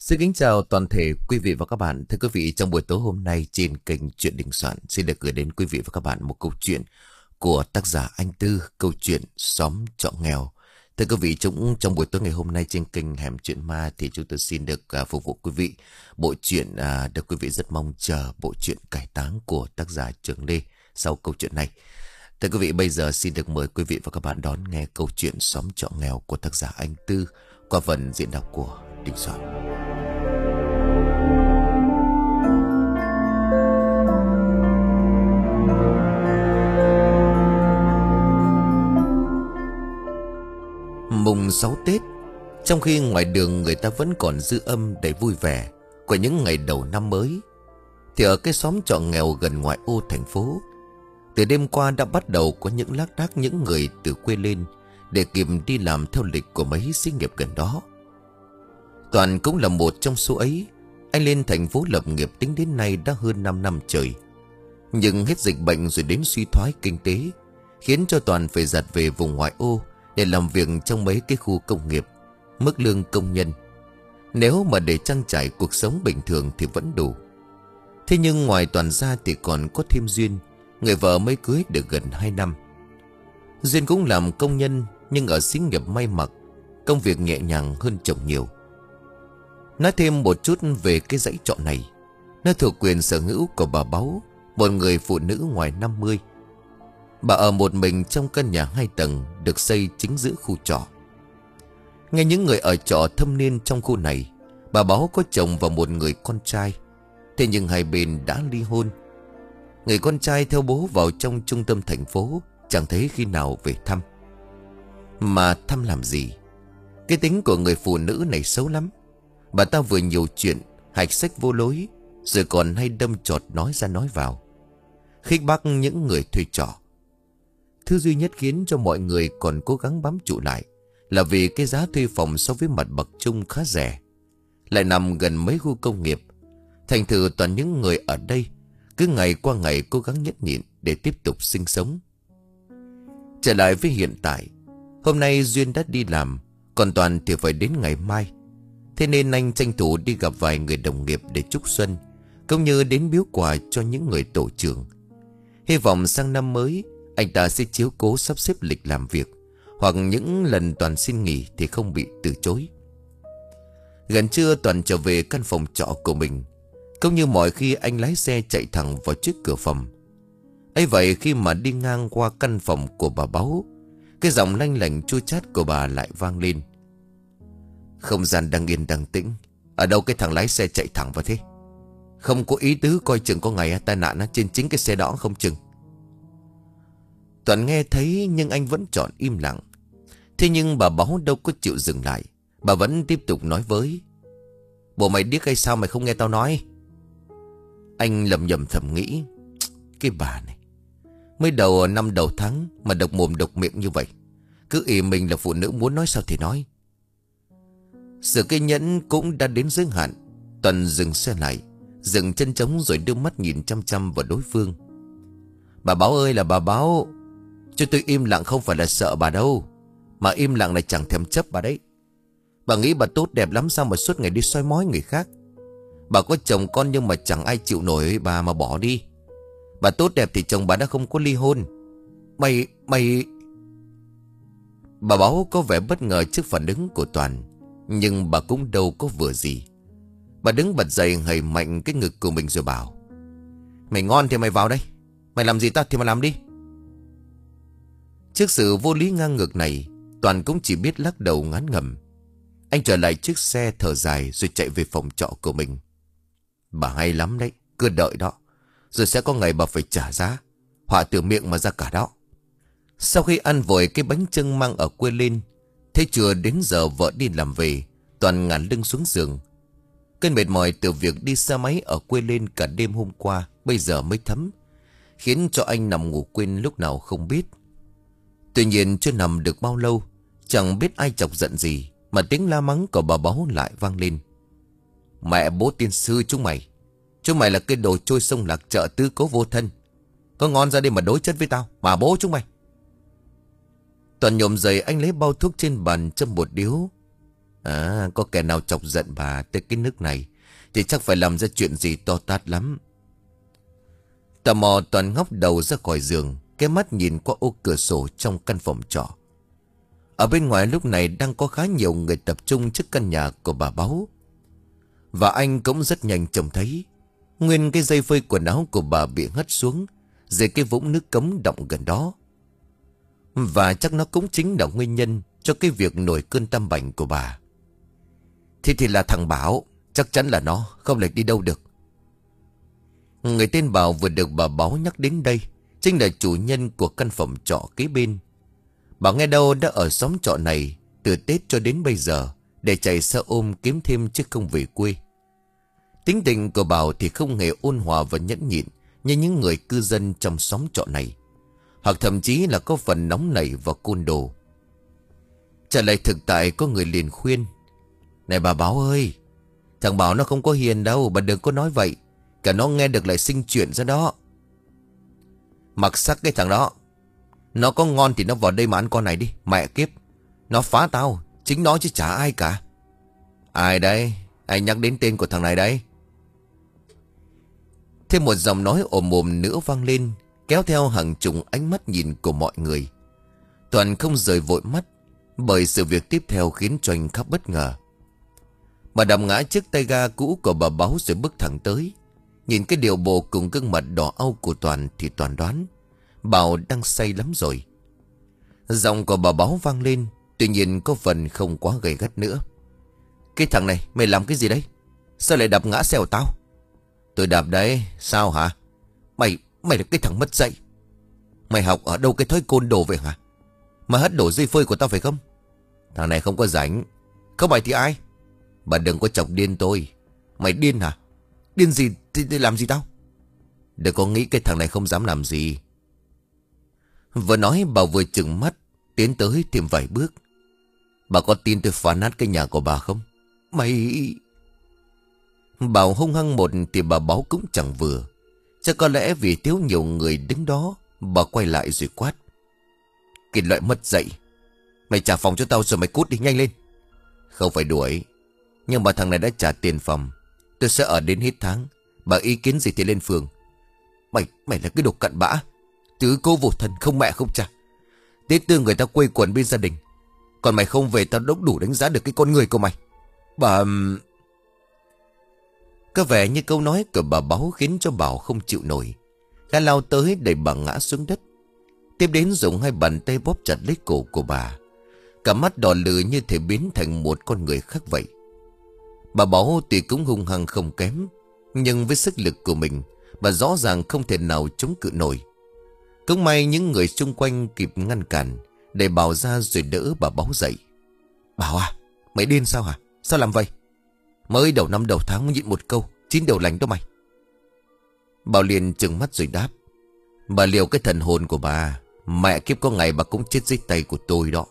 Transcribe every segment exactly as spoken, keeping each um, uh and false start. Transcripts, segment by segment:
Xin kính chào toàn thể quý vị và các bạn. Thưa quý vị, trong buổi tối hôm nay trên kênh Chuyện Đình Soạn xin được gửi đến quý vị và các bạn một câu chuyện của tác giả Anh Tư, câu chuyện Xóm Trọ Nghèo. Thưa quý vị, chúng trong buổi tối ngày hôm nay trên kênh Hẻm Chuyện Ma thì chúng tôi xin được uh, phục vụ quý vị bộ truyện uh, được quý vị rất mong chờ, bộ truyện Cải Táng của tác giả Trường Lê sau câu chuyện này. Thưa quý vị, bây giờ xin được mời quý vị và các bạn đón nghe câu chuyện Xóm Trọ Nghèo của tác giả Anh Tư qua phần diễn đọc của Đình Soạn. Mùng sáu Tết, trong khi ngoài đường người ta vẫn còn dư âm đầy vui vẻ của những ngày đầu năm mới, thì ở cái xóm trọ nghèo gần ngoại ô thành phố, từ đêm qua đã bắt đầu có những lác đác những người từ quê lên để kịp đi làm theo lịch của mấy xí nghiệp gần đó. Toàn cũng là một trong số ấy. Anh lên thành phố lập nghiệp tính đến nay đã hơn năm năm trời. Nhưng hết dịch bệnh rồi đến suy thoái kinh tế, khiến cho Toàn phải giặt về vùng ngoại ô để làm việc trong mấy cái khu công nghiệp. Mức lương công nhân, nếu mà để trang trải cuộc sống bình thường thì vẫn đủ. Thế nhưng ngoài Toàn ra thì còn có thêm Duyên, người vợ mới cưới được gần hai năm. Duyên cũng làm công nhân, nhưng ở xí nghiệp may mặc, công việc nhẹ nhàng hơn chồng nhiều. Nói thêm một chút về cái dãy trọ này, nó thuộc quyền sở hữu của bà Báu, một người phụ nữ ngoài năm mươi. Bà ở một mình trong căn nhà hai tầng được xây chính giữa khu trọ. Nghe những người ở trọ thâm niên trong khu này, bà Báu có chồng và một người con trai. Thế nhưng hai bên đã ly hôn. Người con trai theo bố vào trong trung tâm thành phố, chẳng thấy khi nào về thăm. Mà thăm làm gì? Cái tính của người phụ nữ này xấu lắm. Bà ta vừa nhiều chuyện, hạch sách vô lối, rồi còn hay đâm chọt nói ra nói vào, khích bác những người thuê trọ. Thứ duy nhất khiến cho mọi người còn cố gắng bám trụ lại là vì cái giá thuê phòng so với mặt bằng chung khá rẻ, lại nằm gần mấy khu công nghiệp. Thành thử toàn những người ở đây cứ ngày qua ngày cố gắng nhẫn nhịn để tiếp tục sinh sống. Trở lại với hiện tại, hôm nay Duyên đã đi làm, còn Toàn thì phải đến ngày mai. Thế nên anh tranh thủ đi gặp vài người đồng nghiệp để chúc xuân, cũng như đến biếu quà cho những người tổ trưởng. Hy vọng sang năm mới anh ta sẽ chiếu cố sắp xếp lịch làm việc, hoặc những lần Toàn xin nghỉ thì không bị từ chối. Gần trưa Toàn trở về căn phòng trọ của mình. Cũng như mọi khi, anh lái xe chạy thẳng vào trước cửa phòng. ấy vậy khi mà đi ngang qua căn phòng của bà Báu, cái giọng lanh lảnh chua chát của bà lại vang lên. Không gian đang yên đang tĩnh, ở đâu cái thằng lái xe chạy thẳng vào thế? Không có ý tứ coi chừng có ngày tai nạn trên chính cái xe đó không chừng. Toàn nghe thấy nhưng anh vẫn chọn im lặng. Thế nhưng bà Báu đâu có chịu dừng lại. Bà vẫn tiếp tục nói với: Bộ mày điếc hay sao mày không nghe tao nói? Anh lầm nhầm thầm nghĩ, cái bà này mới đầu năm đầu tháng mà độc mồm độc miệng như vậy, cứ ỷ mình là phụ nữ muốn nói sao thì nói. Sự kiên nhẫn cũng đã đến giới hạn. Toàn dừng xe lại, dừng chân trống rồi đưa mắt nhìn chăm chăm vào đối phương. Bà Báo ơi là bà Báo, cho tôi im lặng không phải là sợ bà đâu, mà im lặng là chẳng thèm chấp bà đấy. Bà nghĩ bà tốt đẹp lắm sao mà suốt ngày đi soi mói người khác? Bà có chồng con nhưng mà chẳng ai chịu nổi bà mà bỏ đi. Bà tốt đẹp thì chồng bà đã không có ly hôn. Mày, mày... Bà Báo có vẻ bất ngờ trước phản ứng của Toàn, nhưng bà cũng đâu có vừa gì. Bà đứng bật dậy hầy mạnh cái ngực của mình rồi bảo: Mày ngon thì mày vào đây, mày làm gì tao thì mày làm đi. Trước sự vô lý ngang ngược này, Toàn cũng chỉ biết lắc đầu ngán ngẩm. Anh trở lại chiếc xe thở dài rồi chạy về phòng trọ của mình. Bà hay lắm đấy, cứ đợi đó, rồi sẽ có ngày bà phải trả giá, họa từ miệng mà ra cả đó. Sau khi ăn vội cái bánh chưng mang ở quê lên, thế chưa đến giờ vợ đi làm về, Toàn ngả lưng xuống giường. Cơn mệt mỏi từ việc đi xe máy ở quê lên cả đêm hôm qua bây giờ mới thấm, khiến cho anh nằm ngủ quên lúc nào không biết. Tuy nhiên chưa nằm được bao lâu, chẳng biết ai chọc giận gì mà tiếng la mắng của bà Báu lại vang lên. Mẹ bố tiên sư chúng mày, chúng mày là cái đồ trôi sông lạc chợ tứ cố vô thân, có ngon ra đây mà đối chất với tao mà bố chúng mày. Toàn nhổm dậy, anh lấy bao thuốc trên bàn châm một điếu. À, có kẻ nào chọc giận bà tới cái nước này thì chắc phải làm ra chuyện gì to tát lắm. Tò mò Toàn ngóc đầu ra khỏi giường, cái mắt nhìn qua ô cửa sổ trong căn phòng trọ. Ở bên ngoài lúc này đang có khá nhiều người tập trung trước căn nhà của bà Báu. Và anh cũng rất nhanh trông thấy nguyên cái dây phơi quần áo của bà bị hất xuống dưới cái vũng nước cống đọng gần đó. Và chắc nó cũng chính là nguyên nhân cho cái việc nổi cơn tam bành của bà. Thì thì là thằng Bảo, chắc chắn là nó, không lệch đi đâu được. Người tên Bảo vừa được bà Báu nhắc đến đây chính là chủ nhân của căn phòng trọ kế bên. Bà nghe đâu đã ở xóm trọ này từ Tết cho đến bây giờ để chạy xe ôm kiếm thêm chứ không về quê. Tính tình của Bảo thì không hề ôn hòa và nhẫn nhịn như những người cư dân trong xóm trọ này, hoặc thậm chí là có phần nóng nảy và côn đồ. Trở lại thực tại, có người liền khuyên: Này bà Báo ơi, thằng Bảo nó không có hiền đâu, bà đừng có nói vậy. Cả nó nghe được lại sinh chuyện ra đó. Mặc sắc cái thằng đó, nó có ngon thì nó vào đây mà ăn con này đi. Mẹ kiếp, nó phá tao, chính nó chứ chả ai cả. Ai đây? Anh nhắc đến tên của thằng này đấy. Thêm một giọng nói ồm ồm nữa vang lên, kéo theo hàng chục ánh mắt nhìn của mọi người. Toàn không rời vội mắt, bởi sự việc tiếp theo khiến cho anh khá bất ngờ. Bà đập ngã chiếc tay ga cũ của bà Báo rồi bước thẳng tới. Nhìn cái điệu bộ cùng gương mặt đỏ au của Toàn thì Toàn đoán Bảo đang say lắm rồi. Giọng của bà Báo vang lên, tuy nhiên có phần không quá gay gắt nữa. Cái thằng này, mày làm cái gì đấy? Sao lại đập ngã xe của tao? Tôi đạp đấy, sao hả? Mày, mày là cái thằng mất dạy. Mày học ở đâu cái thói côn đồ vậy hả? Mà hất đổ dây phơi của tao phải không? Thằng này không có rảnh. Không phải thì ai? Bà đừng có chọc điên tôi. Mày điên hả? Điên gì thì, thì làm gì tao? Đừng có nghĩ cái thằng này không dám làm gì. Vừa nói bà vừa trừng mắt tiến tới thêm vài bước. Bà có tin tôi phá nát cái nhà của bà không? Mày... Bảo hung hăng một thì bà Báo cũng chẳng vừa. Chắc có lẽ vì thiếu nhiều người đứng đó, bà quay lại rồi quát: Cái loại mất dạy, mày trả phòng cho tao rồi mày cút đi, nhanh lên. Không phải đuổi, nhưng mà thằng này đã trả tiền phòng, tôi sẽ ở đến hết tháng. Bà ý kiến gì thì lên phường. Mày, mày là cái đồ cặn bã, tứ cô vô thần, không mẹ không cha. Tết tư người ta quây quần bên gia đình, còn mày không về tao đốc đủ đánh giá được cái con người của mày. Bà... Có vẻ như câu nói của bà Báo khiến cho Bảo không chịu nổi. Gã lao tới đẩy bà ngã xuống đất, tiếp đến dùng hai bàn tay bóp chặt lấy cổ của bà. Cả mắt đỏ lừ như thể biến thành một con người khác vậy. Bà Báo tuy cũng hung hăng không kém, nhưng với sức lực của mình, bà rõ ràng không thể nào chống cự nổi. Cũng may những người xung quanh kịp ngăn cản, để Bảo ra rồi đỡ bà Báo dậy. Bảo à, mày điên sao hả? Sao làm vậy? Mới đầu năm đầu tháng nhịn một câu, chín đầu lành đó mày. Bảo liền trừng mắt rồi đáp: Bà liều cái thần hồn của bà. Mẹ kiếp, có ngày bà cũng chết dưới tay của tôi đó.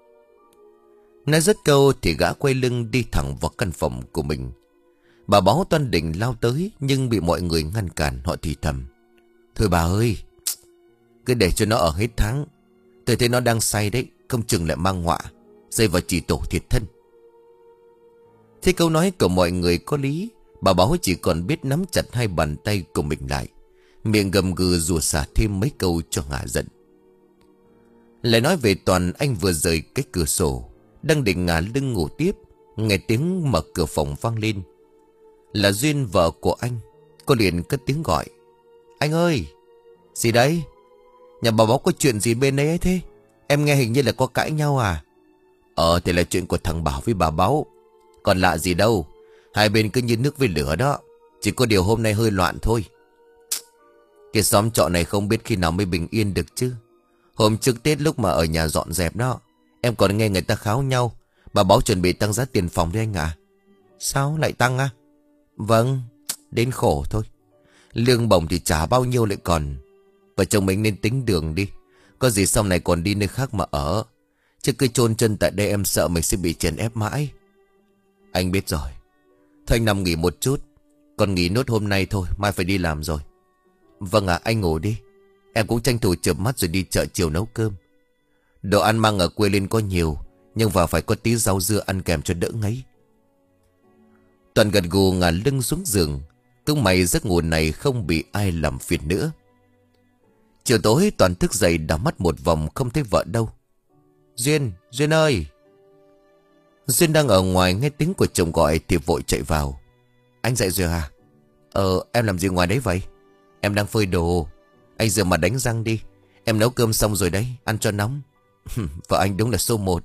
Nói dứt câu thì gã quay lưng đi thẳng vào căn phòng của mình. Bà Báo toan định lao tới, nhưng bị mọi người ngăn cản. Họ thì thầm: Thôi bà ơi, cứ để cho nó ở hết tháng. Tôi thấy nó đang say đấy, không chừng lại mang họa, rơi vào chỉ tổ thiệt thân. Thế câu nói của mọi người có lý. Bà Báo chỉ còn biết nắm chặt hai bàn tay của mình lại, miệng gầm gừ rủa xả thêm mấy câu cho ngả giận. Lại nói về Toàn, anh vừa rời cái cửa sổ, đang định ngả lưng ngủ tiếp, nghe tiếng mở cửa phòng vang lên. Là Duyên, vợ của anh. Cô liền cất tiếng gọi: Anh ơi! Gì đấy? Nhà bà Báo có chuyện gì bên đấy ấy thế? Em nghe hình như là có cãi nhau à? Ờ thì là chuyện của thằng Bảo với bà Báo, còn lạ gì đâu. Hai bên cứ như nước với lửa đó. Chỉ có điều hôm nay hơi loạn thôi. Cái xóm trọ này không biết khi nào mới bình yên được chứ. Hôm trước Tết lúc mà ở nhà dọn dẹp đó, em còn nghe người ta kháo nhau. Bà Báo chuẩn bị tăng giá tiền phòng đấy anh ạ. À? Sao lại tăng à? Vâng, đến khổ thôi. Lương bổng thì trả bao nhiêu lại còn. Vợ chồng mình nên tính đường đi, có gì sau này còn đi nơi khác mà ở. Chứ cứ chôn chân tại đây em sợ mình sẽ bị chèn ép mãi. Anh biết rồi. Thôi anh nằm nghỉ một chút, còn nghỉ nốt hôm nay thôi, mai phải đi làm rồi. Vâng ạ, anh ngủ đi. Em cũng tranh thủ chợp mắt rồi đi chợ chiều nấu cơm. Đồ ăn mang ở quê lên có nhiều, Nhưng vào phải có tí rau dưa ăn kèm cho đỡ ngấy. Toàn gật gù ngả lưng xuống giường. Cũng may giấc ngủ này không bị ai làm phiền nữa. Chiều tối Toàn thức dậy đảo mắt một vòng không thấy vợ đâu. Duyên, Duyên ơi. Duyên đang ở ngoài nghe tiếng của chồng gọi thì vội chạy vào. Anh dậy rồi à? Ờ em làm gì ngoài đấy vậy? Em đang phơi đồ. Anh rửa mặt đánh răng đi. Em nấu cơm xong rồi đấy, ăn cho nóng. Vợ anh đúng là số một.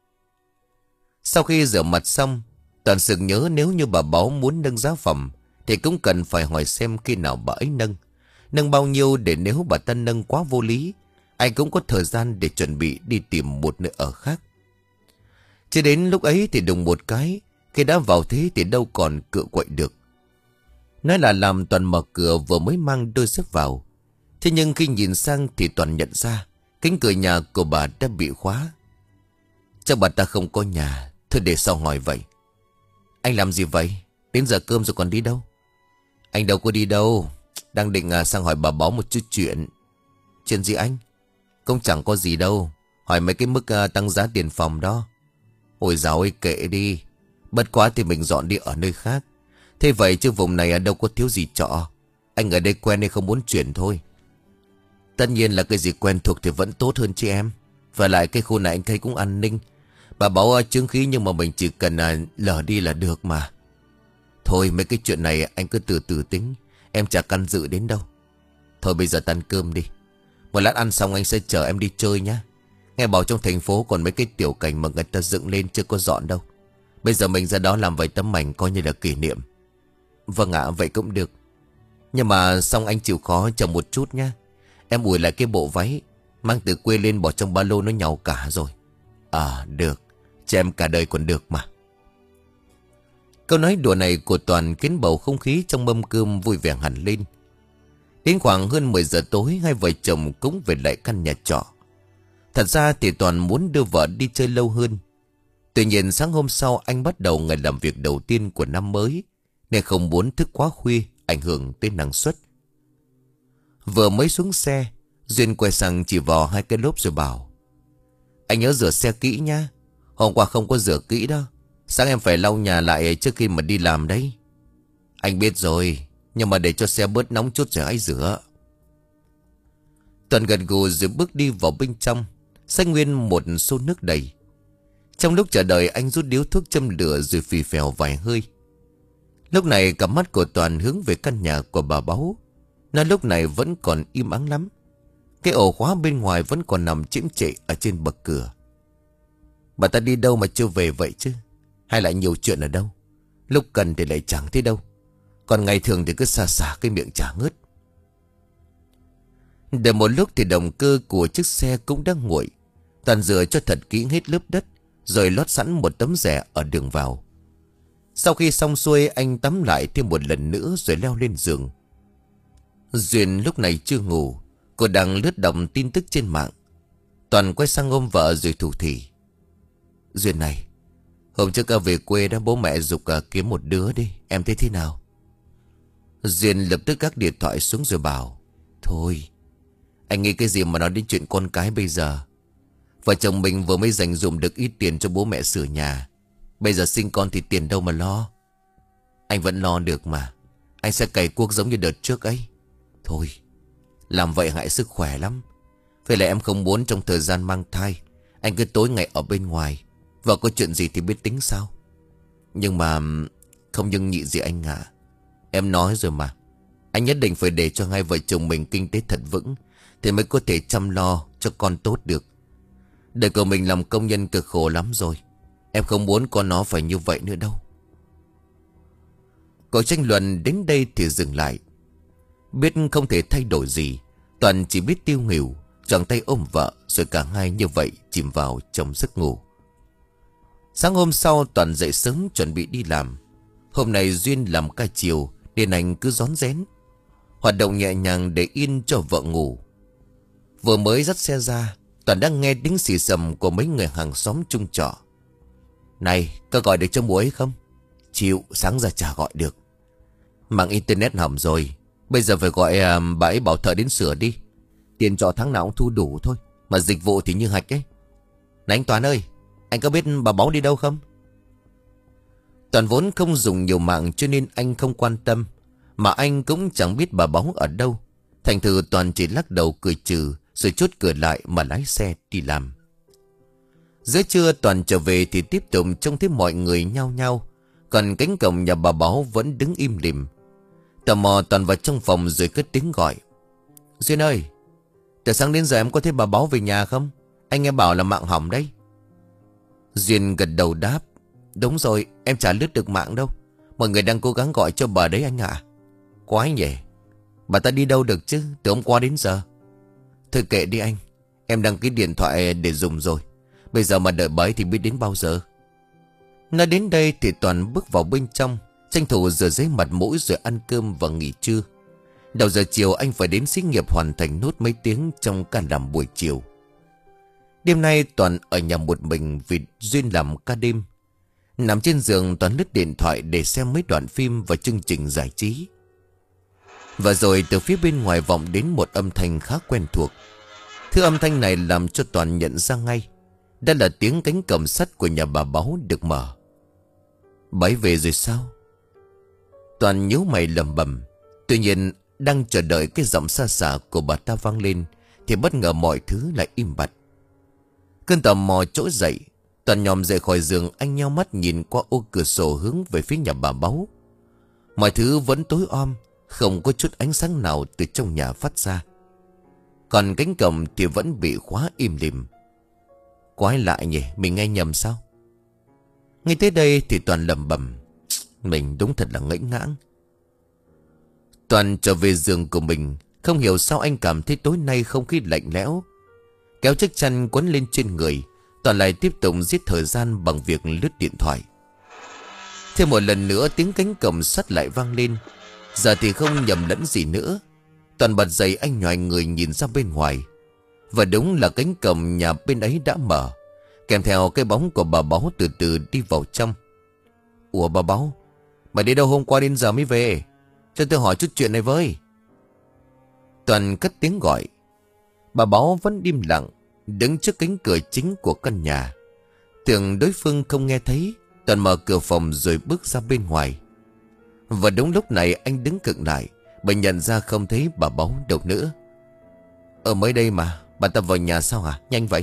Sau khi rửa mặt xong, Toàn sực nhớ nếu như bà Báo muốn nâng giá phẩm thì cũng cần phải hỏi xem khi nào bà ấy nâng. Nâng bao nhiêu để nếu bà ta nâng quá vô lý, anh cũng có thời gian để chuẩn bị đi tìm một nơi ở khác. Chứ đến lúc ấy thì đùng một cái, khi đã vào thế thì đâu còn cựa quậy được. Nói là làm Toàn mở cửa vừa mới mang đôi dép vào. Thế nhưng khi nhìn sang thì Toàn nhận ra cánh cửa nhà của bà đã bị khóa. Chắc bà ta không có nhà. Thôi để sau hỏi vậy. Anh làm gì vậy? Đến giờ cơm rồi còn đi đâu? Anh đâu có đi đâu. Đang định sang hỏi bà Báo một chút chuyện. Chuyện gì anh? Cũng chẳng có gì đâu. Hỏi mấy cái mức tăng giá tiền phòng đó. Ôi dào ơi kệ đi. Bất quá thì mình dọn đi ở nơi khác. Thế vậy chứ vùng này đâu có thiếu gì trọ. Anh ở đây quen nên không muốn chuyển thôi. Tất nhiên là cái gì quen thuộc thì vẫn tốt hơn chứ em. Và lại cái khu này anh thấy cũng an ninh. Bà Báo chứng khí nhưng mà mình chỉ cần lờ đi là được mà. Thôi mấy cái chuyện này anh cứ từ từ tính. Em chả căn dự đến đâu. Thôi bây giờ tan cơm đi. Một lát ăn xong anh sẽ chở em đi chơi nhá. Nghe bảo trong thành phố còn mấy cái tiểu cảnh mà người ta dựng lên chưa có dọn đâu. Bây giờ mình ra đó làm vài tấm ảnh coi như là kỷ niệm. Vâng ạ, vậy cũng được. Nhưng mà xong anh chịu khó chờ một chút nhá. Em ủi lại cái bộ váy mang từ quê lên bỏ trong ba lô nó nhàu cả rồi. À được. Cho em cả đời còn được mà. Câu nói đùa này của Toàn khiến bầu không khí trong mâm cơm vui vẻ hẳn lên. Đến khoảng hơn mười giờ tối, hai vợ chồng cũng về lại căn nhà trọ. Thật ra thì Toàn muốn đưa vợ đi chơi lâu hơn. Tuy nhiên sáng hôm sau anh bắt đầu ngày làm việc đầu tiên của năm mới, nên không muốn thức quá khuya ảnh hưởng tới năng suất. Vừa mới xuống xe, Duyên quay sang chỉ vào hai cái lốp rồi bảo: Anh nhớ rửa xe kỹ nha. Hôm qua không có rửa kỹ đó. Sáng em phải lau nhà lại trước khi mà đi làm đấy. Anh biết rồi. Nhưng mà để cho xe bớt nóng chút rồi hãy rửa. Toàn gật gù rồi bước đi vào bên trong, xách nguyên một xô nước đầy. Trong lúc chờ đợi anh rút điếu thuốc châm lửa rồi phì phèo vài hơi. Lúc này cặp mắt của Toàn hướng về căn nhà của bà Báu. Nó lúc này vẫn còn im ắng lắm. Cái ổ khóa bên ngoài vẫn còn nằm chễm chệ ở trên bậc cửa. Bà ta đi đâu mà chưa về vậy chứ? Hay lại nhiều chuyện ở đâu? Lúc cần thì lại chẳng thấy đâu. Còn ngày thường thì cứ xà xà cái miệng chả ngớt. Đợi một lúc thì động cơ của chiếc xe cũng đang nguội. Toàn rửa cho thật kỹ hết lớp đất, rồi lót sẵn một tấm rẻ ở đường vào. Sau khi xong xuôi anh tắm lại thêm một lần nữa rồi leo lên giường. Duyên lúc này chưa ngủ. Cô đang lướt đọc tin tức trên mạng. Toàn quay sang ôm vợ rồi thủ thỉ: Duyên này, hôm trước về quê đó bố mẹ giục kiếm một đứa đi. Em thấy thế nào? Duyên lập tức gác điện thoại xuống rồi bảo: Thôi, anh nghĩ cái gì mà nói đến chuyện con cái bây giờ. Vợ chồng mình vừa mới dành dụm được ít tiền cho bố mẹ sửa nhà. Bây giờ sinh con thì tiền đâu mà lo. Anh vẫn lo được mà. Anh sẽ cày cuốc giống như đợt trước ấy. Thôi, làm vậy hại sức khỏe lắm. Vậy là em không muốn trong thời gian mang thai anh cứ tối ngày ở bên ngoài. Và có chuyện gì thì biết tính sao. Nhưng mà không nhưng nhị gì anh ạ. Em nói rồi mà. Anh nhất định phải để cho hai vợ chồng mình kinh tế thật vững thì mới có thể chăm lo cho con tốt được. Đời của mình làm công nhân cực khổ lắm rồi. Em không muốn con nó phải như vậy nữa đâu. Cuộc tranh luận đến đây thì dừng lại. Biết không thể thay đổi gì, Toàn chỉ biết tiêu nghỉu, choàng tay ôm vợ, rồi cả hai như vậy chìm vào trong giấc ngủ. Sáng hôm sau Toàn dậy sớm chuẩn bị đi làm. Hôm nay Duyên làm ca chiều nên anh cứ rón rén hoạt động nhẹ nhàng để yên cho vợ ngủ. Vừa mới dắt xe ra, Toàn đang nghe tiếng xì xầm của mấy người hàng xóm chung trọ. Này, có gọi được cho bố ấy không? Chịu, sáng giờ chả gọi được. Mạng internet hỏng rồi. Bây giờ phải gọi à, bà ấy bảo thợ đến sửa đi. Tiền trọ tháng nào cũng thu đủ thôi, mà dịch vụ thì như hạch ấy. Này anh Toàn ơi, Anh có biết bà Báu đi đâu không? Toàn vốn không dùng nhiều mạng cho nên anh không quan tâm. Mà anh cũng chẳng biết bà Báu ở đâu. Thành thử Toàn chỉ lắc đầu cười trừ, rồi chốt cửa lại mà lái xe đi làm. Giữa trưa Toàn trở về thì tiếp tục trông thấy mọi người nhao nhao. Còn cánh cổng nhà bà Báu vẫn đứng im lìm. Tò mò Toàn vào trong phòng rồi cất tiếng gọi. Duyên ơi, từ sáng đến giờ em có thấy bà Báu về nhà không? Anh nghe bảo là mạng hỏng đấy. Duyên gật đầu đáp. Đúng rồi, em chả lướt được mạng đâu. Mọi người đang cố gắng gọi cho bà đấy anh ạ. Quái nhỉ, bà ta đi đâu được chứ, từ hôm qua đến giờ. Thôi kệ đi anh, em đăng ký điện thoại để dùng rồi. Bây giờ mà đợi bà ấy thì biết đến bao giờ. Nói đến đây thì Toàn bước vào bên trong, tranh thủ rửa giấy mặt mũi rồi ăn cơm và nghỉ trưa. Đầu giờ chiều anh phải đến xí nghiệp hoàn thành nốt mấy tiếng trong ca làm buổi chiều. Đêm nay Toàn ở nhà một mình vì Duyên làm ca đêm. Nằm trên giường Toàn lướt điện thoại để xem mấy đoạn phim và chương trình giải trí. Và rồi từ phía bên ngoài vọng đến một âm thanh khá quen thuộc. Thứ âm thanh này làm cho Toàn nhận ra ngay. Đó là tiếng cánh cổng sắt của nhà bà Báu được mở. Bà ấy về rồi sao? Toàn nhíu mày lẩm bẩm. Tuy nhiên đang chờ đợi cái giọng xa xả của bà ta vang lên thì bất ngờ mọi thứ lại im bặt. Cơn tò mò trỗi dậy, Toàn nhòm dậy khỏi giường. Anh nheo mắt nhìn qua ô cửa sổ hướng về phía nhà bà Báu. Mọi thứ vẫn tối om, không có chút ánh sáng nào từ trong nhà phát ra. Còn cánh cổng thì vẫn bị khóa im lìm. Quái lạ nhỉ, mình nghe nhầm sao? Ngay tới đây thì Toàn lẩm bẩm. Mình đúng thật là ngẫy ngãng. Toàn trở về giường của mình. Không hiểu sao anh cảm thấy tối nay không khí lạnh lẽo. Kéo chiếc chăn quấn lên trên người, Toàn lại tiếp tục giết thời gian bằng việc lướt điện thoại. Thêm một lần nữa tiếng cánh cổng sắt lại vang lên. Giờ thì không nhầm lẫn gì nữa. Toàn bật dậy anh nhòi người nhìn ra bên ngoài. Và đúng là cánh cổng nhà bên ấy đã mở, kèm theo cái bóng của bà Báu từ từ đi vào trong. Ủa bà Báu, bà đi đâu hôm qua đến giờ mới về? Cho tôi hỏi chút chuyện này với. Toàn cất tiếng gọi. Bà Báu vẫn im lặng, đứng trước cánh cửa chính của căn nhà. Tưởng đối phương không nghe thấy, Toàn mở cửa phòng rồi bước ra bên ngoài. Và đúng lúc này anh đứng cận lại, bởi nhận ra không thấy bà Báu đâu nữa. Ở mới đây mà, bà ta vào nhà sao hả? Nhanh vậy.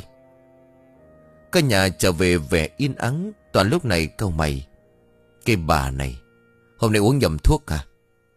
Căn nhà trở về vẻ yên ắng. Toàn lúc này cau mày. Cái bà này, hôm nay uống nhầm thuốc à?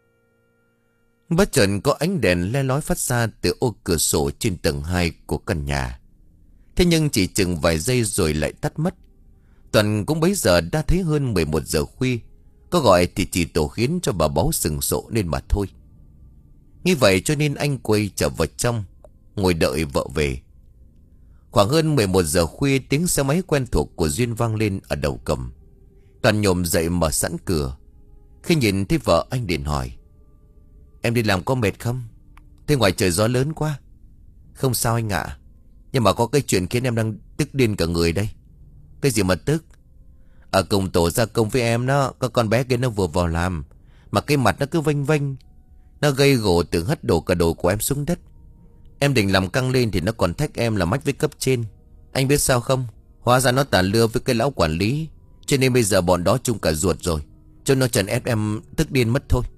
Bất chợt có ánh đèn le lói phát ra từ ô cửa sổ trên tầng hai của căn nhà. Thế nhưng chỉ chừng vài giây rồi lại tắt mất. Toàn cũng bấy giờ đã thấy hơn mười một giờ khuya. Có gọi thì chỉ tổ khiến cho bà Báu sừng sộ nên mà thôi. Như vậy cho nên anh quay trở vào trong, ngồi đợi vợ về. Khoảng hơn mười một giờ khuya, tiếng xe máy quen thuộc của Duyên vang lên ở đầu cầm. Toàn nhổm dậy mở sẵn cửa. Khi nhìn thấy vợ anh liền hỏi. Em đi làm có mệt không? Thế ngoài trời gió lớn quá. Không sao anh ạ. Nhưng mà có cái chuyện khiến em đang tức điên cả người đây. Cái gì mà tức? Ở cùng tổ gia công với em đó, có con bé kia nó vừa vào làm, mà cái mặt nó cứ vênh vênh. Nó gây gổ tưởng hất đổ cả đồ của em xuống đất. Em định làm căng lên thì nó còn thách em là mách với cấp trên. Anh biết sao không? Hóa ra nó tàn lưa với cái lão quản lý, cho nên bây giờ bọn đó chung cả ruột rồi. Cho nó trần ép em tức điên mất thôi.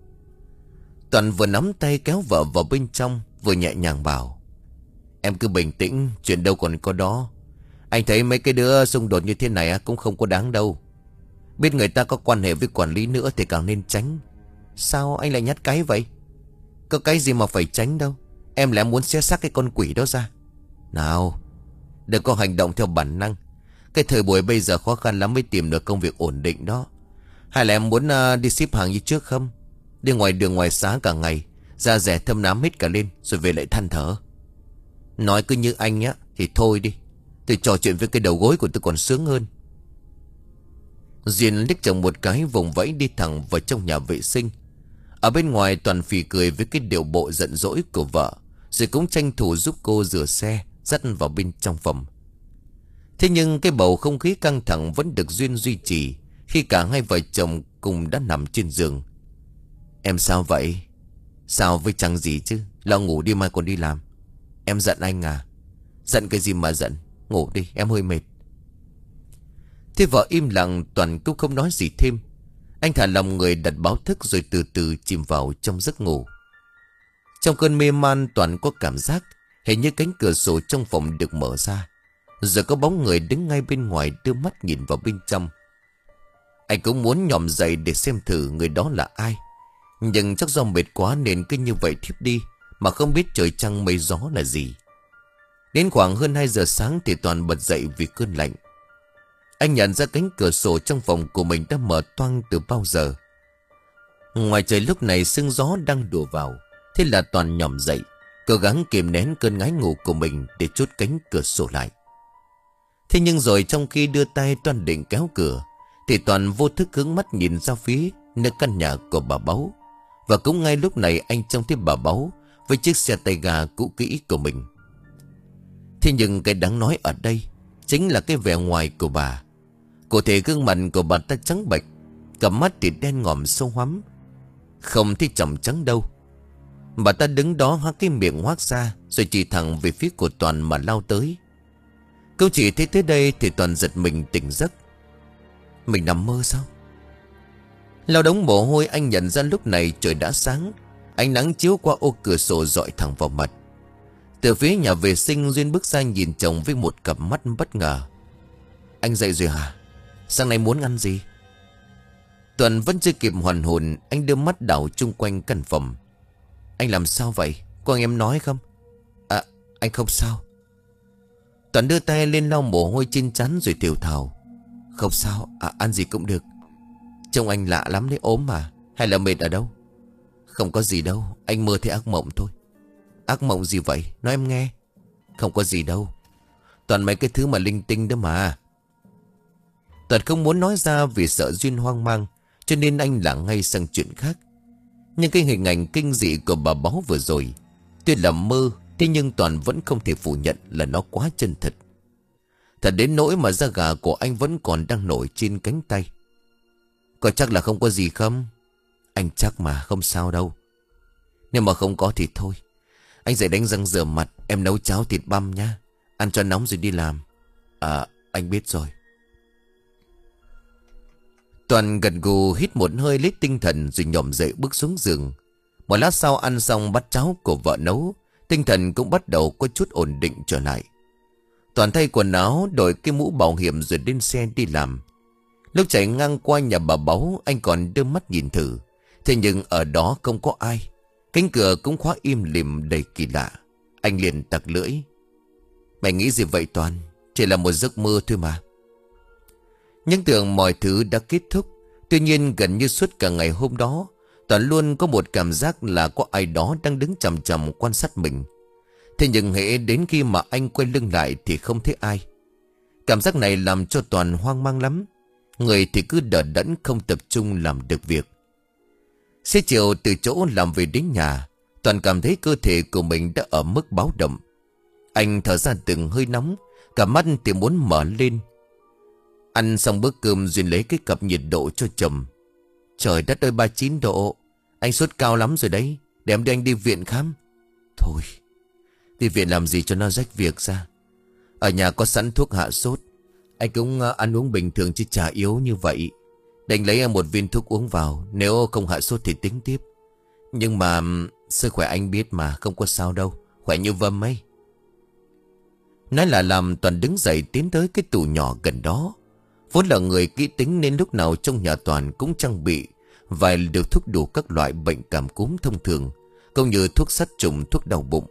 Toàn vừa nắm tay kéo vợ vào bên trong, vừa nhẹ nhàng bảo. Em cứ bình tĩnh, chuyện đâu còn có đó. Anh thấy mấy cái đứa xung đột như thế này cũng không có đáng đâu. Biết người ta có quan hệ với quản lý nữa thì càng nên tránh. Sao anh lại nhát cái vậy? Có cái gì mà phải tránh đâu. Em lại muốn xé xác cái con quỷ đó ra. Nào, đừng có hành động theo bản năng. Cái thời buổi bây giờ khó khăn lắm mới tìm được công việc ổn định đó. Hay là em muốn uh, đi ship hàng như trước không? Đi ngoài đường ngoài xá cả ngày, da rẻ thâm nám hết cả lên, rồi về lại than thở. Nói cứ như anh nhá thì thôi đi. Tôi trò chuyện với cái đầu gối của tôi còn sướng hơn. Duyên liếc chồng một cái, vùng vẫy đi thẳng vào trong nhà vệ sinh. Ở bên ngoài Toàn phì cười với cái điệu bộ giận dỗi của vợ, rồi cũng tranh thủ giúp cô rửa xe, dắt vào bên trong phòng. Thế nhưng cái bầu không khí căng thẳng vẫn được Duyên duy trì khi cả hai vợ chồng cùng đã nằm trên giường. Em sao vậy? Sao với chẳng gì chứ? Lo ngủ đi mai còn đi làm. Em giận anh à? Giận cái gì mà giận? Ngủ đi, em hơi mệt. Thế vợ im lặng, Toàn cũng không nói gì thêm. Anh thả lòng người đặt báo thức rồi từ từ chìm vào trong giấc ngủ. Trong cơn mê man, Toàn có cảm giác hình như cánh cửa sổ trong phòng được mở ra, rồi có bóng người đứng ngay bên ngoài đưa mắt nhìn vào bên trong. Anh cũng muốn nhòm dậy để xem thử người đó là ai, nhưng chắc do mệt quá nên cứ như vậy thiếp đi, mà không biết trời trăng mây gió là gì. Đến khoảng hơn hai giờ sáng thì Toàn bật dậy vì cơn lạnh. Anh nhận ra cánh cửa sổ trong phòng của mình đã mở toang từ bao giờ. Ngoài trời lúc này sương gió đang đùa vào. Thế là Toàn nhòm dậy, cố gắng kìm nén cơn ngái ngủ của mình để chốt cánh cửa sổ lại. Thế nhưng rồi trong khi đưa tay Toàn định kéo cửa, thì Toàn vô thức hướng mắt nhìn ra phía nơi căn nhà của bà Báu. Và cũng ngay lúc này anh trông thấy bà Báu với chiếc xe tay ga cũ kỹ của mình. Thế nhưng cái đáng nói ở đây chính là cái vẻ ngoài của bà. Cụ thể gương mặt của bà ta trắng bệch, cặp mắt thì đen ngòm sâu hoắm, không thấy tròng trắng đâu. Bà ta đứng đó há cái miệng hoác ra, rồi chỉ thẳng về phía của Toàn mà lao tới. Câu chỉ thấy tới đây thì Toàn giật mình tỉnh giấc. Mình nằm mơ sao? Lao đống mồ hôi, anh nhận ra lúc này trời đã sáng. Ánh nắng chiếu qua ô cửa sổ rọi thẳng vào mặt. Từ phía nhà vệ sinh, Duyên bước ra nhìn chồng với một cặp mắt bất ngờ. Anh dậy rồi hả? Sáng nay muốn ăn gì? Tuần vẫn chưa kịp hoàn hồn, anh đưa mắt đảo chung quanh căn phòng. Anh làm sao vậy? Có anh em nói không? À, anh không sao. Tuần đưa tay lên lau mồ hôi trên trán rồi thều thào. Không sao, à, ăn gì cũng được. Trông anh lạ lắm đấy, ốm mà. Hay là mệt ở đâu? Không có gì đâu, anh mơ thấy ác mộng thôi. Ác mộng gì vậy? Nói em nghe. Không có gì đâu, toàn mấy cái thứ mà linh tinh đó mà. Toàn không muốn nói ra vì sợ Duyên hoang mang, cho nên anh lảng ngay sang chuyện khác. Nhưng cái hình ảnh kinh dị của bà Báu vừa rồi, tuy là mơ, thế nhưng Toàn vẫn không thể phủ nhận là nó quá chân thật. Thật đến nỗi mà da gà của anh vẫn còn đang nổi trên cánh tay. Có chắc là không có gì không? Anh chắc mà, không sao đâu. Nếu mà không có thì thôi, anh dậy đánh răng rửa mặt, em nấu cháo thịt băm nhá. Ăn cho nóng rồi đi làm. À, anh biết rồi. Toàn gật gù hít một hơi lấy tinh thần rồi nhổm dậy bước xuống giường. Một lát sau ăn xong bát cháo của vợ nấu, tinh thần cũng bắt đầu có chút ổn định trở lại. Toàn thay quần áo, đội cái mũ bảo hiểm rồi lên xe đi làm. Lúc chạy ngang qua nhà bà Báu, anh còn đưa mắt nhìn thử. Thế nhưng ở đó không có ai. Cánh cửa cũng khóa im lìm đầy kỳ lạ. Anh liền tặc lưỡi. Mày nghĩ gì vậy Toàn? Chỉ là một giấc mơ thôi mà. Nhưng tưởng mọi thứ đã kết thúc. Tuy nhiên gần như suốt cả ngày hôm đó, Toàn luôn có một cảm giác là có ai đó đang đứng chằm chằm quan sát mình. Thế nhưng hễ đến khi mà anh quay lưng lại thì không thấy ai. Cảm giác này làm cho Toàn hoang mang lắm. Người thì cứ đờ đẫn không tập trung làm được việc. Xế chiều từ chỗ làm về đến nhà, Toàn cảm thấy cơ thể của mình đã ở mức báo động. Anh thở ra từng hơi nóng, cả mắt thì muốn mở lên. Ăn xong bữa cơm, Duyên lấy cái cặp nhiệt độ cho chồng. Trời đất ơi, ba mươi chín độ. Anh sốt cao lắm rồi đấy. Để em đưa anh đi viện khám. Thôi, đi viện làm gì cho nó rách việc ra. Ở nhà có sẵn thuốc hạ sốt. Anh cũng ăn uống bình thường chứ chả yếu như vậy. Đành lấy em một viên thuốc uống vào. Nếu không hạ sốt thì tính tiếp. Nhưng mà sức khỏe anh biết mà, không có sao đâu. Khỏe như vâm ấy. Nói là làm, Toàn đứng dậy tiến tới cái tủ nhỏ gần đó. Vốn là người kỹ tính nên lúc nào trong nhà Toàn cũng trang bị vài liều thuốc đủ các loại bệnh cảm cúm thông thường, cũng như thuốc sát trùng, thuốc đau bụng.